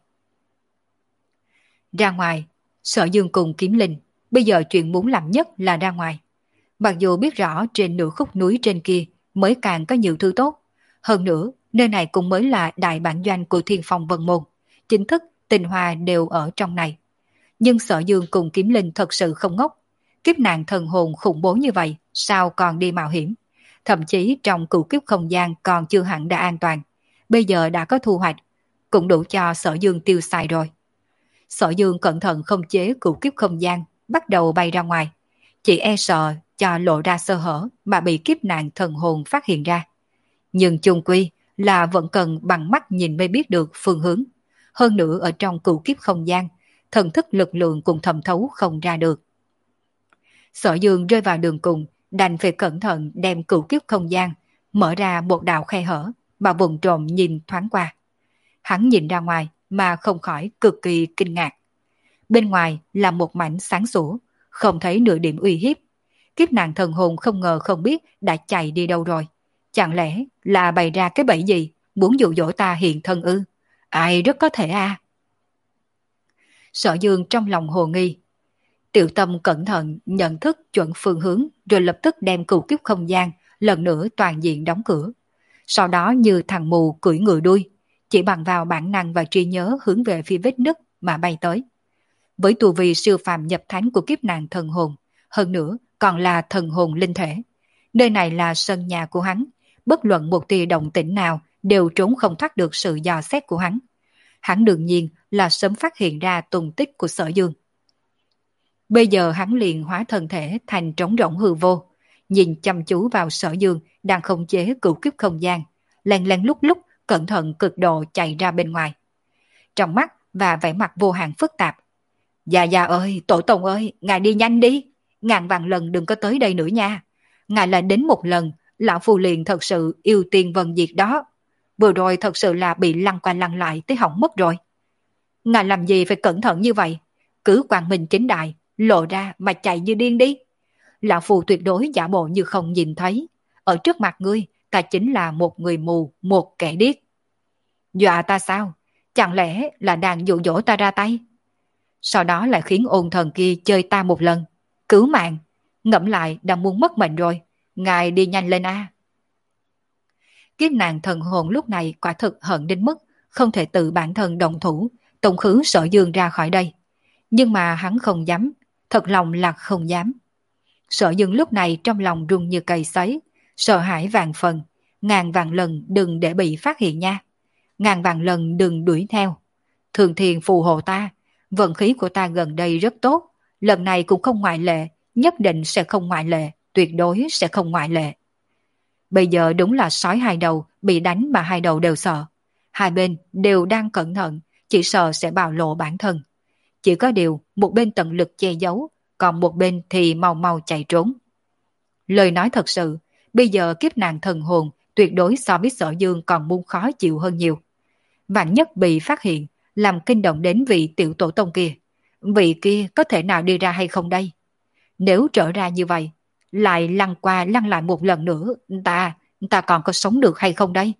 Ra ngoài, Sở Dương cùng Kiếm Linh, bây giờ chuyện muốn làm nhất là ra ngoài. Mặc dù biết rõ trên nửa khúc núi trên kia mới càng có nhiều thứ tốt. Hơn nữa, nơi này cũng mới là đại bản doanh của Thiên Phong Vân Môn. Chính thức, tinh hoa đều ở trong này. Nhưng Sở Dương cùng Kiếm Linh thật sự không ngốc. Kiếp nạn thần hồn khủng bố như vậy, sao còn đi mạo hiểm? Thậm chí trong cửu kiếp không gian còn chưa hẳn đã an toàn. Bây giờ đã có thu hoạch, cũng đủ cho Sở Dương tiêu xài rồi. Sở Dương cẩn thận không chế cửu kiếp không gian, bắt đầu bay ra ngoài. Chỉ e sợ cho lộ ra sơ hở mà bị kiếp nạn thần hồn phát hiện ra. Nhưng chung quy là vẫn cần bằng mắt nhìn mới biết được phương hướng. Hơn nữa ở trong cửu kiếp không gian, thần thức lực lượng cũng thẩm thấu không ra được. Sở Dương rơi vào đường cùng, đành phải cẩn thận đem cửu kiếp không gian, mở ra một đạo khe hở, mà vùng trộm nhìn thoáng qua. Hắn nhìn ra ngoài mà không khỏi cực kỳ kinh ngạc. Bên ngoài là một mảnh sáng sủa, không thấy nửa điểm uy hiếp. Kiếp nạn thần hồn không ngờ không biết đã chạy đi đâu rồi. Chẳng lẽ là bày ra cái bẫy gì, muốn dụ dỗ ta hiện thân ư? Ai rất có thể à? Sở Dương trong lòng hồ nghi. Tiểu Tâm cẩn thận nhận thức chuẩn phương hướng, rồi lập tức đem cửu kiếp không gian lần nữa toàn diện đóng cửa. Sau đó như thằng mù cưỡi ngựa đuôi, chỉ bằng vào bản năng và trí nhớ hướng về phía vết nứt mà bay tới. Với tu vi siêu phàm nhập thánh của kiếp nạn thần hồn, hơn nữa còn là thần hồn linh thể. Nơi này là sân nhà của hắn, bất luận một tia động tĩnh nào đều trốn không thoát được sự dò xét của hắn. Hắn đương nhiên là sớm phát hiện ra tung tích của Sở Dương. Bây giờ hắn liền hóa thân thể thành trống rỗng hư vô, nhìn chăm chú vào Sở Dương đang khống chế cửu kiếp không gian, lén lén lúc lúc cẩn thận cực độ chạy ra bên ngoài. Trong mắt và vẻ mặt vô hạn phức tạp. Dạ dạ ơi, tổ tông ơi, ngài đi nhanh đi, ngàn vạn lần đừng có tới đây nữa nha. Ngài lại đến một lần, lão phu liền thật sự yêu tiền vần diệt đó. Vừa rồi thật sự là bị lăn qua lăn lại tới hỏng mất rồi. Ngài làm gì phải cẩn thận như vậy? Cứ quang minh chính đại, lộ ra mà chạy như điên đi. Lão phu tuyệt đối giả bộ như không nhìn thấy. Ở trước mặt ngươi, ta chính là một người mù, một kẻ điếc. Dọa ta sao? Chẳng lẽ là đang dụ dỗ ta ra tay? Sau đó lại khiến ôn thần kia chơi ta một lần. Cứu mạng, ngẫm lại đã muốn mất mệnh rồi. Ngài đi nhanh lên a. Kiếp nạn thần hồn lúc này quả thực hận đến mức không thể tự bản thân đồng thủ, tung khứ Sở Dương ra khỏi đây. Nhưng mà hắn không dám, thật lòng là không dám. Sở Dương lúc này trong lòng run như cầy sấy, sợ hãi vạn phần, ngàn vạn lần đừng để bị phát hiện nha. Ngàn vạn lần đừng đuổi theo. Thường thiền phù hộ ta, vận khí của ta gần đây rất tốt, lần này cũng không ngoại lệ, nhất định sẽ không ngoại lệ, tuyệt đối sẽ không ngoại lệ. Bây giờ đúng là sói hai đầu, bị đánh mà hai đầu đều sợ. Hai bên đều đang cẩn thận, chỉ sợ sẽ bạo lộ bản thân. Chỉ có điều một bên tận lực che giấu, còn một bên thì mau mau chạy trốn. Lời nói thật sự, bây giờ kiếp nạn thần hồn tuyệt đối so với Sở Dương còn muốn khó chịu hơn nhiều. Vạn nhất bị phát hiện, làm kinh động đến vị tiểu tổ tông kia. Vị kia có thể nào đi ra hay không đây? Nếu trở ra như vậy, lại lăn qua lăn lại một lần nữa, ta, ta còn có sống được hay không đây?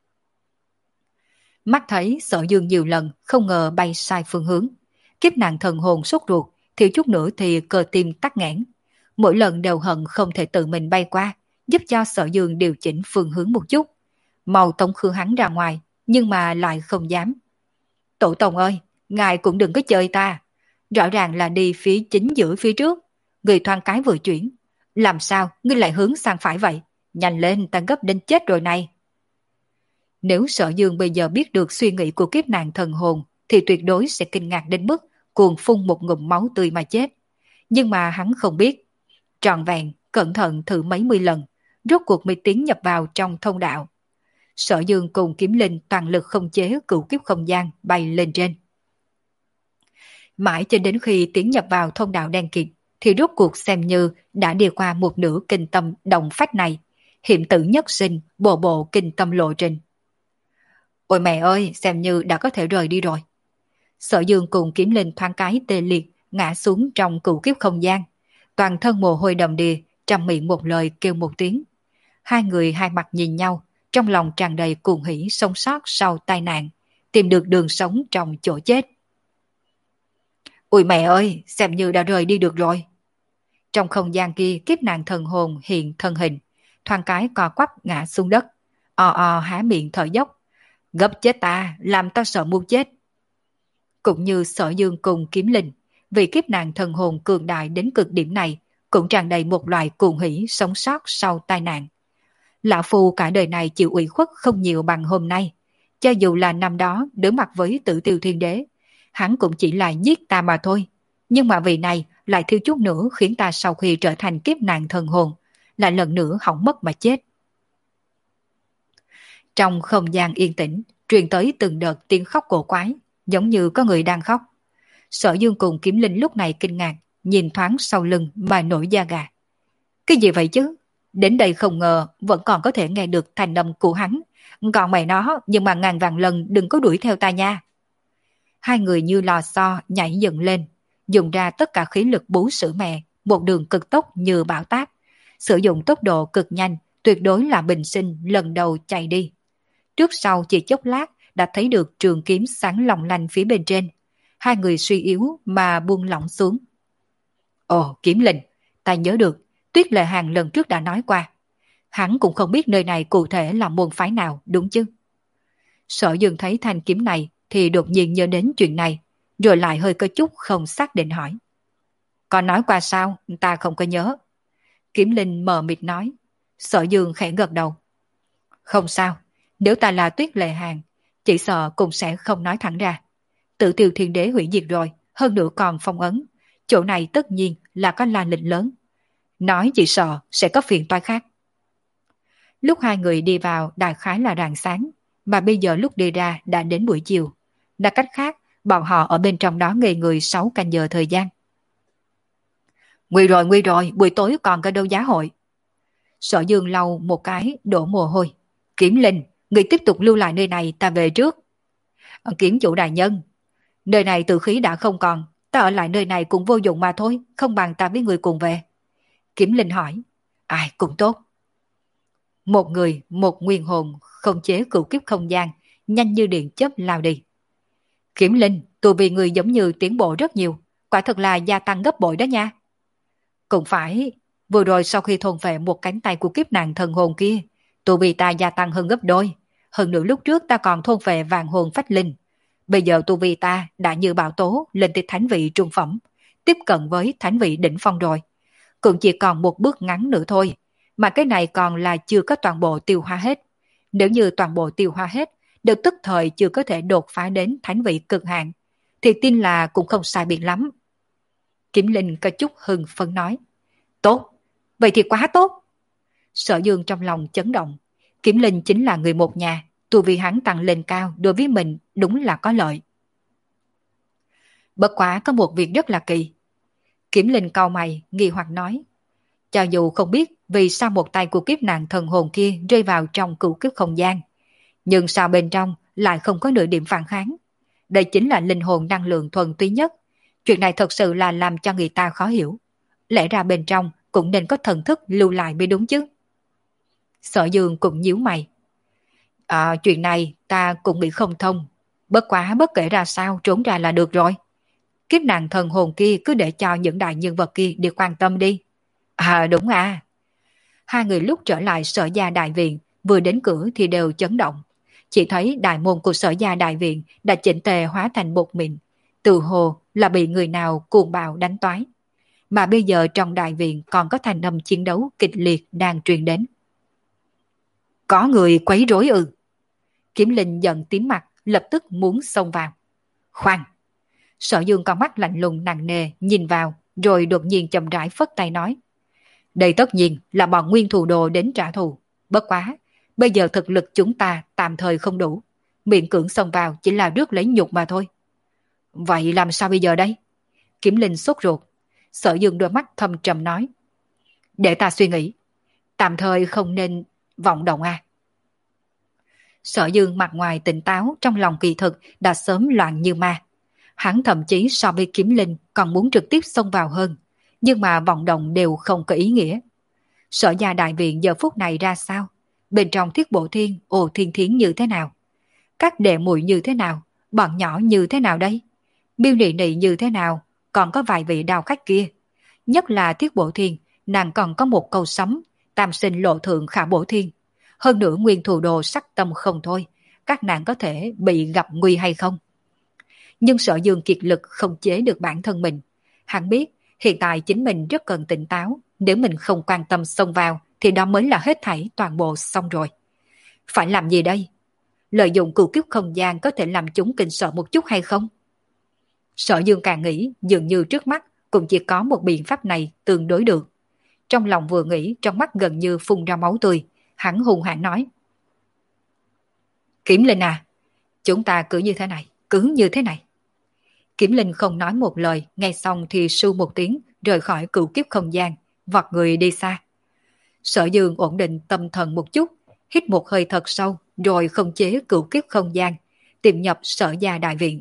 Mắt thấy Sở Dương nhiều lần không ngờ bay sai phương hướng. Kiếp nạn thần hồn sốt ruột, thiếu chút nữa thì cơ tim tắc nghẽn. Mỗi lần đều hận không thể tự mình bay qua, giúp cho Sở Dương điều chỉnh phương hướng một chút. Mau tống khứ hắn ra ngoài, nhưng mà lại không dám. Tổ tông ơi, ngài cũng đừng có chơi ta. Rõ ràng là đi phía chính giữa phía trước. Người thoáng cái vừa chuyển. Làm sao ngươi lại hướng sang phải vậy? Nhanh lên, ta gấp đến chết rồi này. Nếu Sở Dương bây giờ biết được suy nghĩ của kiếp nạn thần hồn thì tuyệt đối sẽ kinh ngạc đến mức cuồng phun một ngụm máu tươi mà chết. Nhưng mà hắn không biết. Trọn vẹn, cẩn thận thử mấy mươi lần, rốt cuộc mới tiến nhập vào trong thông đạo. Sở Dương cùng Kiếm Linh toàn lực không chế cửu kiếp không gian bay lên trên. Mãi cho đến khi tiến nhập vào thông đạo đen kịt thì rốt cuộc xem như đã đi qua một nửa kinh tâm động phách này. Hiểm tử nhất sinh, bộ bộ kinh tâm lộ trình. Ôi mẹ ơi, xem như đã có thể rời đi rồi. Sở Dương cùng Kiếm Linh thoáng cái tê liệt, ngã xuống trong cửu kiếp không gian. Toàn thân mồ hôi đầm đìa, trăm miệng một lời kêu một tiếng. Hai người hai mặt nhìn nhau, trong lòng tràn đầy cuồng hỉ sống sót sau tai nạn, tìm được đường sống trong chỗ chết. Ôi mẹ ơi, xem như đã rời đi được rồi. Trong không gian kia, kiếp nạn thần hồn hiện thân hình, thoáng cái co quắp ngã xuống đất, o o há miệng thở dốc. Gấp chết ta, làm ta sợ muốn chết. Cũng như Sở Dương cùng Kiếm Linh, vì kiếp nạn thần hồn cường đại đến cực điểm này cũng tràn đầy một loại cuồng hỉ sống sót sau tai nạn. Lão Phu cả đời này chịu ủy khuất không nhiều bằng hôm nay. Cho dù là năm đó đối mặt với Tử Tiêu Thiên Đế, hắn cũng chỉ là giết ta mà thôi. Nhưng mà vì này lại thiếu chút nữa khiến ta sau khi trở thành kiếp nạn thần hồn, lại lần nữa hỏng mất mà chết. Trong không gian yên tĩnh, truyền tới từng đợt tiếng khóc cổ quái, giống như có người đang khóc. Sở Dương cùng Kiếm Linh lúc này kinh ngạc, nhìn thoáng sau lưng mà nổi da gà. Cái gì vậy chứ? Đến đây không ngờ vẫn còn có thể nghe được thành âm của hắn. Còn mày nó, nhưng mà ngàn vạn lần đừng có đuổi theo ta nha. Hai người như lò xo nhảy dựng lên, dùng ra tất cả khí lực bú sữa mẹ, một đường cực tốc như bão táp. Sử dụng tốc độ cực nhanh, tuyệt đối là bình sinh lần đầu chạy đi. Trước sau chỉ chốc lát đã thấy được trường kiếm sáng long lanh phía bên trên. Hai người suy yếu mà buông lỏng xuống. Ồ, Kiếm Linh, ta nhớ được, Tuyết Lệ Hàng lần trước đã nói qua. Hắn cũng không biết nơi này cụ thể là môn phái nào, đúng chứ? Sở Dương thấy thanh kiếm này thì đột nhiên nhớ đến chuyện này, rồi lại hơi có chút không xác định hỏi. Còn nói qua sao, ta không có nhớ. Kiếm Linh mờ mịt nói. Sở Dương khẽ gật đầu. Không sao, nếu ta là Tuyết Lệ Hàng, chỉ sợ cũng sẽ không nói thẳng ra. Tử Tiêu Thiên Đế hủy diệt rồi, hơn nữa còn phong ấn. Chỗ này tất nhiên là có la lịch lớn. Nói chỉ sợ sẽ có phiền toái khác. Lúc hai người đi vào đại khái là rạng sáng, mà bây giờ lúc đi ra đã đến buổi chiều. Nói cách khác, bọn họ ở bên trong đó ngây người sáu canh giờ thời gian. Nguy rồi, nguy rồi, buổi tối còn có đấu giá hội. Sở Dương lau một cái, đổ mồ hôi. Kiếm Linh, người tiếp tục lưu lại nơi này, ta về trước. Kiếm chủ đại nhân, nơi này từ khí đã không còn, ta ở lại nơi này cũng vô dụng mà thôi, không bằng ta với người cùng về. Kiếm Linh hỏi. Ai cũng tốt. Một người, một nguyên hồn, không chế cửu kiếp không gian, nhanh như điện chớp lao đi. Kiếm Linh, tu vi người giống như tiến bộ rất nhiều, quả thật là gia tăng gấp bội đó nha. Cũng phải, vừa rồi sau khi thôn phệ một cánh tay của kiếp nạn thần hồn kia, tu vi ta gia tăng hơn gấp đôi. Hơn nữa lúc trước ta còn thôn phệ vàng hồn phách linh. Bây giờ tu vi ta đã như bão tố lên tới thánh vị trung phẩm, tiếp cận với thánh vị đỉnh phong rồi. Cũng chỉ còn một bước ngắn nữa thôi, mà cái này còn là chưa có toàn bộ tiêu hóa hết. Nếu như toàn bộ tiêu hóa hết, đều tức thời chưa có thể đột phá đến thánh vị cực hạn, thì tin là cũng không sai biệt lắm. Kiếm Linh có chút hưng phấn nói. Tốt, vậy thì quá tốt. Sở Dương trong lòng chấn động. Kiếm Linh chính là người một nhà, tu vi hắn tăng lên cao đối với mình đúng là có lợi. Bất quá có một việc rất là kỳ. Kiếm Linh cau mày, nghi hoặc nói. Cho dù không biết vì sao một tay của kiếp nạn thần hồn kia rơi vào trong cửu kiếp không gian, nhưng sao bên trong lại không có nửa điểm phản kháng. Đây chính là linh hồn năng lượng thuần túy nhất. Chuyện này thật sự là làm cho người ta khó hiểu. Lẽ ra bên trong cũng nên có thần thức lưu lại mới đúng chứ. Sở Dương cũng nhíu mày. À, chuyện này ta cũng nghĩ không thông. Bất quá bất kể ra sao trốn ra là được rồi. Kiếp nạn thần hồn kia cứ để cho những đại nhân vật kia đi quan tâm đi. À đúng à. Hai người lúc trở lại Sở Gia Đại Viện, vừa đến cửa thì đều chấn động. Chỉ thấy đại môn của Sở Gia Đại Viện đã chỉnh tề hóa thành bột mịn, từ hồ là bị người nào cuồng bạo đánh toái. Mà bây giờ trong đại viện còn có thành âm chiến đấu kịch liệt đang truyền đến. Có người quấy rối ư? Kiếm Linh giận tím mặt, lập tức muốn xông vào. Khoan! Sở Dương con mắt lạnh lùng nặng nề nhìn vào, rồi đột nhiên chậm rãi phất tay nói. Đây tất nhiên là bọn nguyên thù đồ đến trả thù. Bất quá, bây giờ thực lực chúng ta tạm thời không đủ. Miễn cưỡng xông vào chỉ là rước lấy nhục mà thôi. Vậy làm sao bây giờ đây? Kiếm Linh sốt ruột. Sở Dương đôi mắt thâm trầm nói. Để ta suy nghĩ. Tạm thời không nên vọng động à. Sở Dương mặt ngoài tỉnh táo, trong lòng kỳ thực đã sớm loạn như ma. Hắn thậm chí so với Kiếm Linh còn muốn trực tiếp xông vào hơn. Nhưng mà vọng động đều không có ý nghĩa. Sở Gia Đại Viện giờ phút này ra sao? Bên trong Thiết Bộ Thiên, Ồ Thiên Thiến như thế nào? Các đệ muội như thế nào? Bọn nhỏ như thế nào đây? Miêu Nị Nị như thế nào? Còn có vài vị đào khách kia. Nhất là Thiết Bộ Thiên, nàng còn có một câu sấm, tam sinh lộ thượng khả bổ thiên. Hơn nữa nguyên thủ đồ sắc tâm không thôi, các nàng có thể bị gặp nguy hay không? Nhưng Sở Dương kiệt lực không chế được bản thân mình. Hắn biết hiện tại chính mình rất cần tỉnh táo, nếu mình không quan tâm xông vào thì đó mới là hết thảy toàn bộ xong rồi. Phải làm gì đây? Lợi dụng cửu kiếp không gian có thể làm chúng kinh sợ một chút hay không? Sở Dương càng nghĩ dường như trước mắt cũng chỉ có một biện pháp này tương đối được. Trong lòng vừa nghĩ, trong mắt gần như phun ra máu tươi, hắn hùng hãn nói. Kiếm Linh à, chúng ta cứ như thế này, cứ như thế này. Kiếm Linh không nói một lời, nghe xong thì su một tiếng, rời khỏi cửu kiếp không gian, vọt người đi xa. Sở Dương ổn định tâm thần một chút, hít một hơi thật sâu, rồi không chế cửu kiếp không gian, tìm nhập Sở Gia Đại Viện.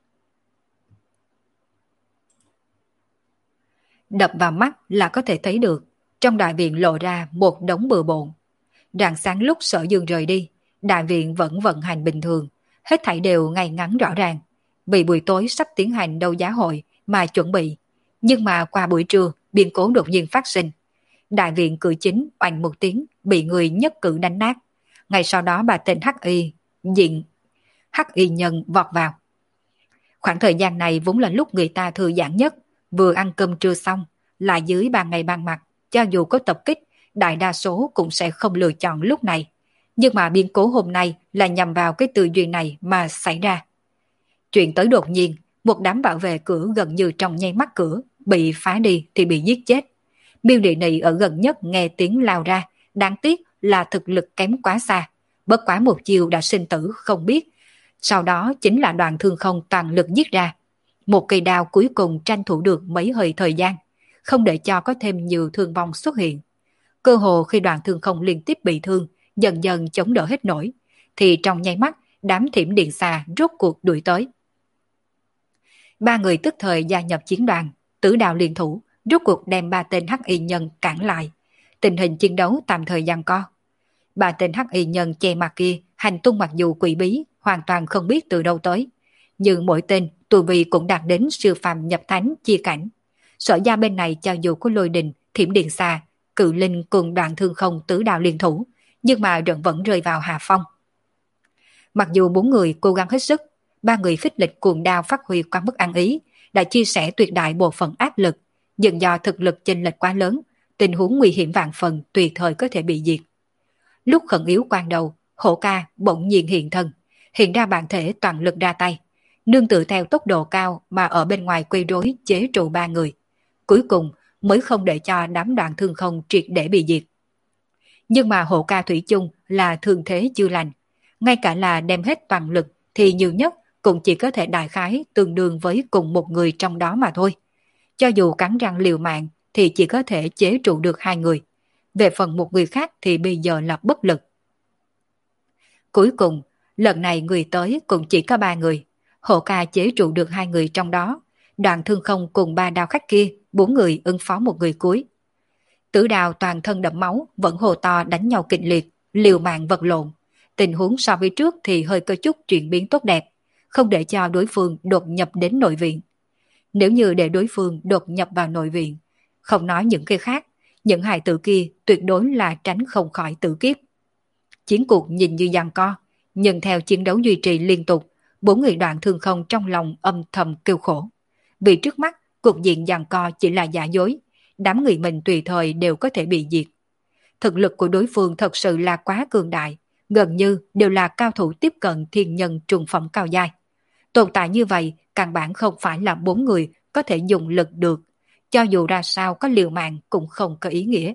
Đập vào mắt là có thể thấy được, trong đại viện lộ ra một đống bừa bộn. Rạng sáng lúc Sở Dương rời đi, đại viện vẫn vận hành bình thường, hết thảy đều ngay ngắn rõ ràng. Vì buổi tối sắp tiến hành đấu giá hội mà chuẩn bị, nhưng mà qua buổi trưa, biến cố đột nhiên phát sinh. Đại viện cửa chính oanh một tiếng bị người nhất cử đánh nát. Ngay sau đó bà tên Hắc Y, diện Hắc Y nhân vọt vào. Khoảng thời gian này vốn là lúc người ta thư giãn nhất, vừa ăn cơm trưa xong, lại dưới ban ngày ban mặt, cho dù có tập kích, đại đa số cũng sẽ không lựa chọn lúc này. Nhưng mà biến cố hôm nay là nhằm vào cái tư duy này mà xảy ra. Chuyện tới đột nhiên, một đám bảo vệ cửa gần như trong nháy mắt cửa, bị phá đi thì bị giết chết. Miêu Nị Nị ở gần nhất nghe tiếng lao ra, đáng tiếc là thực lực kém quá xa. Bất quá một chiều đã sinh tử không biết. Sau đó chính là Đoàn Thương Không toàn lực giết ra. Một cây đao cuối cùng tranh thủ được mấy hơi thời gian, không để cho có thêm nhiều thương vong xuất hiện. Cơ hồ khi Đoàn Thương Không liên tiếp bị thương, dần dần chống đỡ hết nổi, thì trong nháy mắt đám thiểm điện xà rốt cuộc đuổi tới. Ba người tức thời gia nhập chiến đoàn, tứ đạo liên thủ, rốt cuộc đem ba tên Hắc Y nhân cản lại. Tình hình chiến đấu tạm thời giằng co. Ba tên Hắc Y nhân che mặt kia hành tung mặc dù quỷ bí, hoàn toàn không biết từ đâu tới, nhưng mỗi tên tu vi cũng đạt đến siêu phàm nhập thánh chia cảnh. Sở Gia bên này cho dù có Lôi Đình, Thiểm Điện Xà, Cự Linh cùng Đoạn Thương Không tứ đạo liên thủ, nhưng mà vẫn vẫn rơi vào hạ phong. Mặc dù bốn người cố gắng hết sức, ba người phích lịch cuồng đao phát huy quá mức ăn ý, đã chia sẻ tuyệt đại bộ phận áp lực, nhưng do thực lực chênh lệch quá lớn, tình huống nguy hiểm vạn phần tùy thời có thể bị diệt. Lúc khẩn yếu quan đầu, Hổ Ca bỗng nhiên hiện thân, hiện ra bản thể toàn lực ra tay, nương tựa theo tốc độ cao mà ở bên ngoài quấy rối chế trụ ba người, cuối cùng mới không để cho đám Đoạn Thương Không triệt để bị diệt. Nhưng mà Hổ Ca thủy chung là thương thế chưa lành, ngay cả là đem hết toàn lực thì nhiều nhất cũng chỉ có thể đại khái tương đương với cùng một người trong đó mà thôi. Cho dù cắn răng liều mạng thì chỉ có thể chế trụ được hai người. Về phần một người khác thì bây giờ là bất lực. Cuối cùng, lần này người tới cũng chỉ có ba người. Hổ ca chế trụ được hai người trong đó. Đoạn Thương Không cùng ba đao khách kia, bốn người ứng phó một người cuối. Tử Đào toàn thân đẫm máu, vẫn hồ to đánh nhau kịch liệt, liều mạng vật lộn. Tình huống so với trước thì hơi có chút chuyển biến tốt đẹp, không để cho đối phương đột nhập đến nội viện. Nếu như để đối phương đột nhập vào nội viện, không nói những cái khác, những hài tử kia tuyệt đối là tránh không khỏi tử kiếp. Chiến cuộc nhìn như giằng co, nhưng theo chiến đấu duy trì liên tục, bốn người Đoạn Thương Không trong lòng âm thầm kêu khổ. Vì trước mắt, cuộc diện giằng co chỉ là giả dối, đám người mình tùy thời đều có thể bị diệt. Thực lực của đối phương thật sự là quá cường đại, gần như đều là cao thủ tiếp cận thiên nhân trùng phẩm cao giai. Tồn tại như vậy, căn bản không phải là bốn người có thể dùng lực được, cho dù ra sao có liều mạng cũng không có ý nghĩa.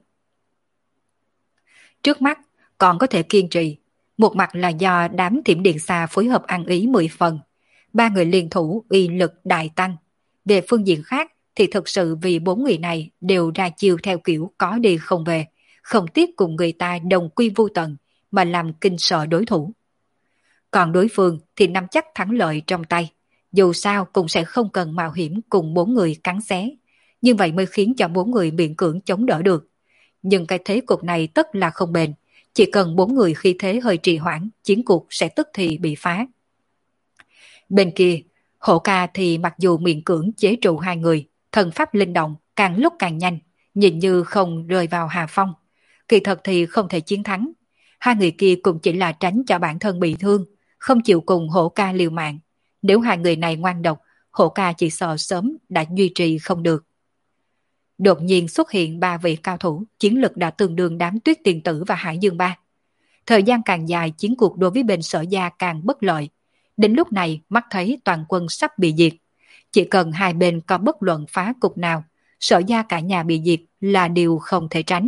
Trước mắt, còn có thể kiên trì, một mặt là do đám Thiểm Điện Xa phối hợp ăn ý mười phần, ba người liên thủ uy lực đại tăng. Về phương diện khác thì thực sự vì bốn người này đều ra chiêu theo kiểu có đi không về, không tiếc cùng người ta đồng quy vu tận mà làm kinh sợ đối thủ. Còn đối phương thì nắm chắc thắng lợi trong tay, dù sao cũng sẽ không cần mạo hiểm cùng bốn người cắn xé, như vậy mới khiến cho bốn người miễn cưỡng chống đỡ được. Nhưng cái thế cục này tất là không bền, chỉ cần bốn người khi thế hơi trì hoãn, chiến cuộc sẽ tức thì bị phá. Bên kia, Hổ ca thì mặc dù miễn cưỡng chế trụ hai người, thần pháp linh động, càng lúc càng nhanh, nhìn như không rơi vào hạ phong. Kỳ thật thì không thể chiến thắng. Hai người kia cũng chỉ là tránh cho bản thân bị thương, không chịu cùng Hổ ca liều mạng. Nếu hai người này ngoan độc, Hổ ca chỉ sợ sớm đã duy trì không được. Đột nhiên xuất hiện ba vị cao thủ, chiến lực đã tương đương đám Tuyết Tiền Tử và Hải Dương Ba. Thời gian càng dài, chiến cuộc đối với bên Sở Gia càng bất lợi. Đến lúc này, mắt thấy toàn quân sắp bị diệt. Chỉ cần hai bên có bất luận phá cục nào, Sở Gia cả nhà bị diệt là điều không thể tránh.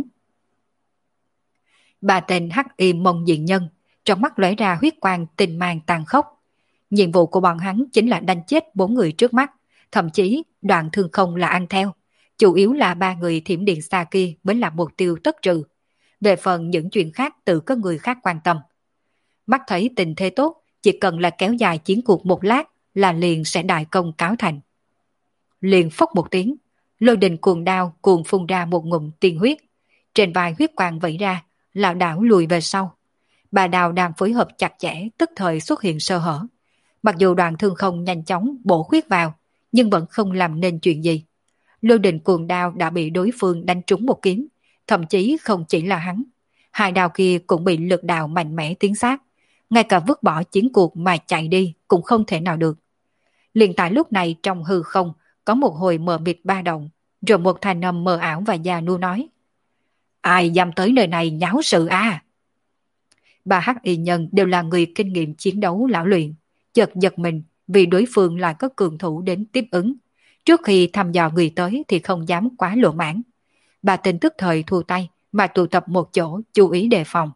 Ba tên hắc y mông diện nhân, trong mắt lóe ra huyết quang tình mang tàn khốc. Nhiệm vụ của bọn hắn chính là đánh chết bốn người trước mắt, thậm chí Đoạn Thương Không là ăn theo. Chủ yếu là ba người Thiểm Điện Xa kia mới là mục tiêu tất trừ. Về phần những chuyện khác tự có người khác quan tâm. Mắt thấy tình thế tốt, chỉ cần là kéo dài chiến cuộc một lát là liền sẽ đại công cáo thành. Liền phốc một tiếng, Lôi Đình cuồng đao cuồng phun ra một ngụm tiên huyết. Trên vai huyết quang vẩy ra, lão đảo lùi về sau. Bà đào đang phối hợp chặt chẽ tức thời xuất hiện sơ hở. Mặc dù Đoạn Thương Không nhanh chóng bổ khuyết vào, nhưng vẫn không làm nên chuyện gì. Lôi Đình cuồng đao đã bị đối phương đánh trúng một kiếm, thậm chí không chỉ là hắn. Hai đao kia cũng bị lực đạo mạnh mẽ tiến sát. Ngay cả vứt bỏ chiến cuộc mà chạy đi cũng không thể nào được. Liền tại lúc này trong hư không có một hồi mờ mịt ba động, rồi một thanh âm mờ ảo và già nua nói: Ai dám tới nơi này nháo sự à? Ba hắc y nhân đều là người kinh nghiệm chiến đấu lão luyện, chợt giật mình vì đối phương lại có cường thủ đến tiếp ứng. Trước khi thăm dò người tới thì không dám quá lộ mãn. Bà tin tức thời thu tay mà tụ tập một chỗ chú ý đề phòng.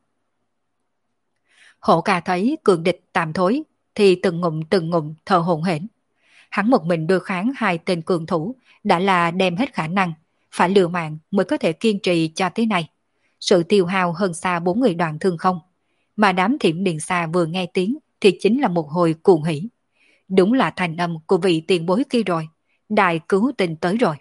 Hổ ca thấy cường địch tạm thối thì từng ngụm từng ngụm thở hổn hển. Hắn một mình đối kháng hai tên cường thủ đã là đem hết khả năng, phải liều mạng mới có thể kiên trì cho thế này. Sự tiêu hao hơn xa bốn người Đoạn Thương Không, mà đám Thiểm Điện Xa vừa nghe tiếng thì chính là một hồi cuồng hỉ. Đúng là thành âm của vị tiền bối kia rồi, đại cứu tình tới rồi.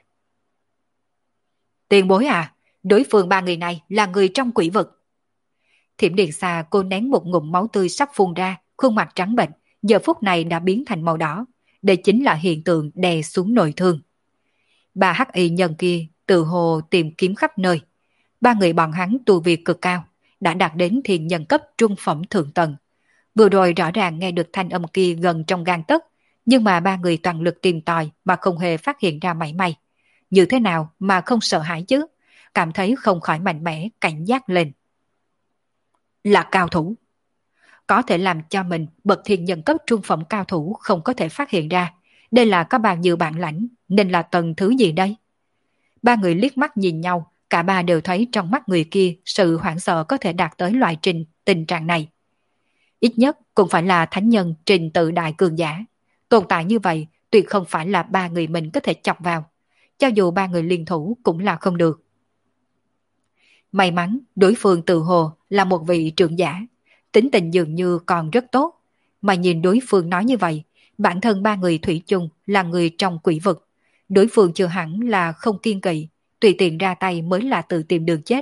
Tiền bối à, đối phương ba người này là người trong quỷ vực. Thiểm Điện Xa cô nén một ngụm máu tươi sắp phun ra, khuôn mặt trắng bệch, giờ phút này đã biến thành màu đỏ. Đây chính là hiện tượng đè xuống nội thương. Ba hắc y nhân kia tự hồ tìm kiếm khắp nơi. Ba người bọn hắn tu vi cực cao, đã đạt đến thiên nhân cấp trung phẩm thượng tầng. Vừa rồi rõ ràng nghe được thanh âm kia gần trong gang tấc, nhưng mà ba người toàn lực tìm tòi mà không hề phát hiện ra mảy may. Như thế nào mà không sợ hãi chứ? Cảm thấy không khỏi mạnh mẽ, cảnh giác lên. Là cao thủ. Có thể làm cho mình bậc thiên nhân cấp trung phẩm cao thủ không có thể phát hiện ra. Đây là có bao nhiêu bản lãnh, nên là tầng thứ gì đây? Ba người liếc mắt nhìn nhau, cả ba đều thấy trong mắt người kia sự hoảng sợ có thể đạt tới loại trình tình trạng này. Ít nhất cũng phải là thánh nhân trình tự đại cường giả. Tồn tại như vậy tuyệt không phải là ba người mình có thể chọc vào. cho dù ba người liên thủ cũng là không được. May mắn đối phương tự hồ là một vị trưởng giả, tính tình dường như còn rất tốt, mà nhìn đối phương nói như vậy, bản thân ba người thủy chung là người trong quỷ vực, đối phương chưa hẳn là không kiên kỵ, tùy tiện ra tay mới là tự tìm đường chết.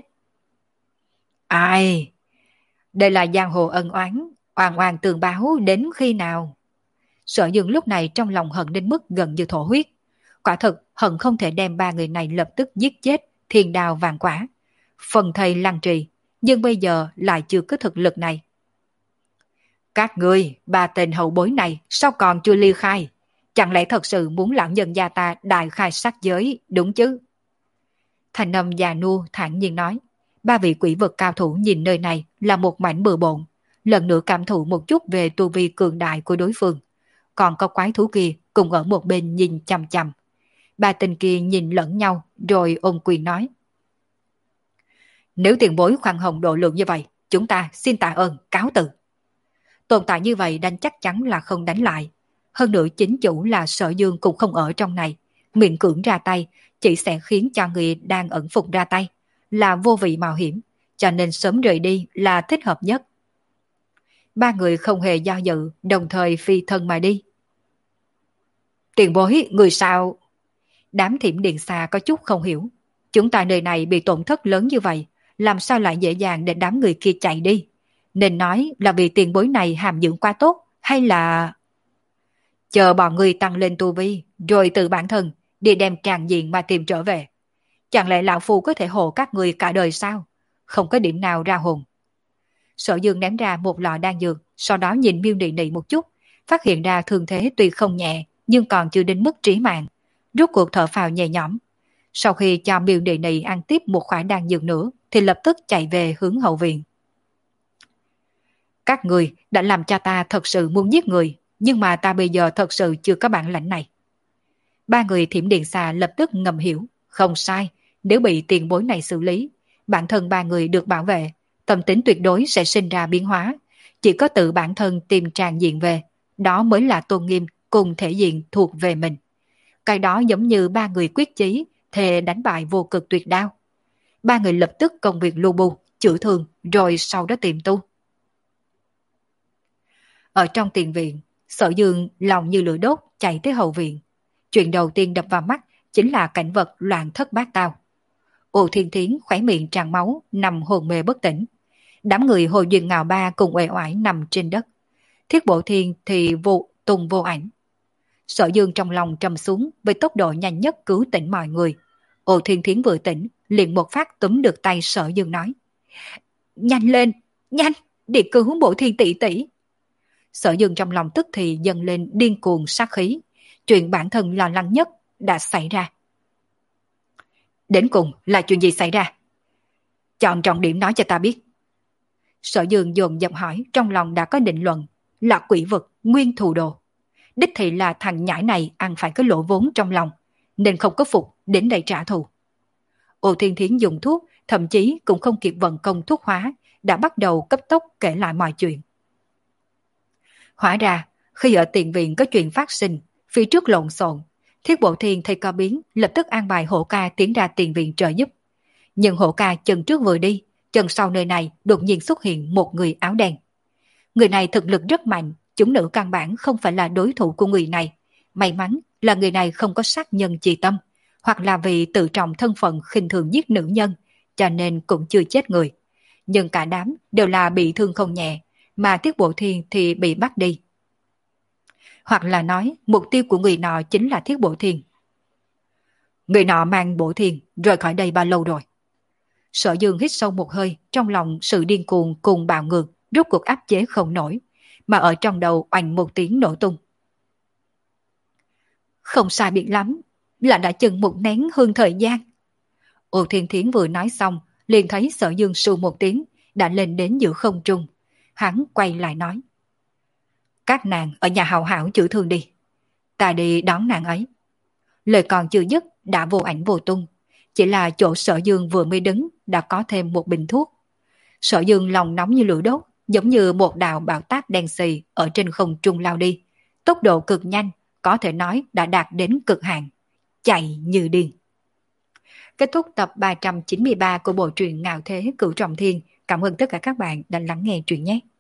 Ai? Đây là giang hồ ân oán, oan oan tường báo đến khi nào? Sở Dương lúc này trong lòng hận đến mức gần như thổ huyết. Quả thực hận không thể đem ba người này lập tức giết chết, thiên đào vạn quả. Phần thầy lăng trì, nhưng bây giờ lại chưa có thực lực này. Các ngươi, ba tên hậu bối này sao còn chưa ly khai? Chẳng lẽ thật sự muốn lão nhân gia ta đại khai sát giới, đúng chứ? Thành âm già nua thản nhiên nói. Ba vị quỷ vực cao thủ nhìn nơi này là một mảnh bừa bộn, lần nữa cảm thụ một chút về tu vi cường đại của đối phương. Còn có quái thú kia cùng ở một bên nhìn chằm chằm. Ba tên kia nhìn lẫn nhau rồi ôm quyền nói. Nếu tiền bối khoan hồng độ lượng như vậy, chúng ta xin tạ ơn, cáo từ. Tồn tại như vậy đánh chắc chắn là không đánh lại. Hơn nữa chính chủ là Sở Dương cũng không ở trong này. Miệng cưỡng ra tay chỉ sẽ khiến cho người đang ẩn phục ra tay, là vô vị mạo hiểm, cho nên sớm rời đi là thích hợp nhất. Ba người không hề do dự, đồng thời phi thân mà đi. Tiền bối, người sao? Đám thiểm điện xa có chút không hiểu. Chúng ta nơi này bị tổn thất lớn như vậy, làm sao lại dễ dàng để đám người kia chạy đi? Nên nói là vì tiền bối này hàm dưỡng quá tốt, hay là... Chờ bọn người tăng lên tu vi, rồi từ bản thân đi đem tràng diện mà tìm trở về. Chẳng lẽ lão phu có thể hộ các người cả đời sao? Không có điểm nào ra hồn. Sở Dương ném ra một lọ đan dược, sau đó nhìn Miêu Nị Nị một chút, phát hiện ra thương thế tuy không nhẹ, nhưng còn chưa đến mức trí mạng. Rốt cuộc thở phào nhẹ nhõm. Sau khi cho Miêu Nị Nị ăn tiếp một khoản đan dược nữa, thì lập tức chạy về hướng hậu viện. Các người đã làm cho ta thật sự muốn giết người, nhưng mà ta bây giờ thật sự chưa có bản lãnh này. Ba người thiểm điện xà lập tức ngầm hiểu, không sai, nếu bị tiền bối này xử lý, bản thân ba người được bảo vệ, tâm tính tuyệt đối sẽ sinh ra biến hóa, chỉ có tự bản thân tìm tràng diện về, đó mới là tôn nghiêm cùng thể diện thuộc về mình. Cái đó giống như ba người quyết chí, thề đánh bại vô cực tuyệt đao. Ba người lập tức công việc lu bu, chữa thương, rồi sau đó tìm tu. Ở trong tiền viện, Sở Dương lòng như lửa đốt chạy tới hậu viện. Chuyện đầu tiên đập vào mắt chính là cảnh vật loạn thất bát tao. Ô Thiên Thiến khóe miệng tràn máu, nằm hồn mê bất tỉnh. Đám người Hồ Duyên Ngào Ba cùng uể oải nằm trên đất. Thiết Bộ Thiên thì vô tung vô ảnh. Sở Dương trong lòng trầm xuống, với tốc độ nhanh nhất cứu tỉnh mọi người. Ô Thiên Thiến vừa tỉnh, liền một phát túm được tay Sở Dương nói. Nhanh lên, nhanh, đi cứu Bộ Thiên tỷ tỷ. Sở Dương trong lòng tức thì dâng lên điên cuồng sát khí. Chuyện bản thân lo lắng nhất đã xảy ra. Đến cùng là chuyện gì xảy ra? Chọn trọng điểm nói cho ta biết. Sở Dương dồn dập hỏi, trong lòng đã có định luận, là quỷ vực nguyên thù đồ. Đích thị là thằng nhãi này ăn phải cái lỗ vốn trong lòng, nên không có phục đến đây trả thù. Ô Thiên Thiến dùng thuốc, thậm chí cũng không kịp vận công thuốc hóa, đã bắt đầu cấp tốc kể lại mọi chuyện. Hóa ra, khi ở tiền viện có chuyện phát sinh, phía trước lộn xộn, Thiết Bộ Thiên thấy có biến, lập tức an bài Hổ Ca tiến ra tiền viện trợ giúp. Nhưng Hổ Ca chân trước vừa đi, chân sau nơi này đột nhiên xuất hiện một người áo đen. Người này thực lực rất mạnh, chúng nữ căn bản không phải là đối thủ của người này. May mắn là người này không có sát nhân chi tâm, hoặc là vì tự trọng thân phận khinh thường giết nữ nhân, cho nên cũng chưa chết người. Nhưng cả đám đều là bị thương không nhẹ, mà Thiết Bộ Thiên thì bị bắt đi. Hoặc là nói mục tiêu của người nọ chính là Thiết Bộ Thiên. Người nọ mang Bộ Thiên rời khỏi đây bao lâu rồi? Sở Dương hít sâu một hơi, trong lòng sự điên cuồng cùng bạo ngược rốt cuộc áp chế không nổi, mà ở trong đầu oanh một tiếng nổ tung. Không sai biệt lắm, là đã chừng một nén hương thời gian. Ô Thiên Thiến vừa nói xong, liền thấy Sở Dương sù một tiếng, đã lên đến giữa không trung. Hắn quay lại nói. Các nàng ở nhà hào hảo chữa thương đi. Ta đi đón nàng ấy. Lời còn chưa dứt đã vô ảnh vô tung. Chỉ là chỗ Sở Dương vừa mới đứng đã có thêm một bình thuốc. Sở Dương lòng nóng như lửa đốt, giống như một đạo bão táp đen xì ở trên không trung lao đi. Tốc độ cực nhanh, có thể nói đã đạt đến cực hạn. Chạy như điên. kết thúc tập ba trăm chín mươi ba của bộ truyện Ngạo Thế Cửu Trọng Thiên. Cảm ơn tất cả các bạn đã lắng nghe truyện nhé.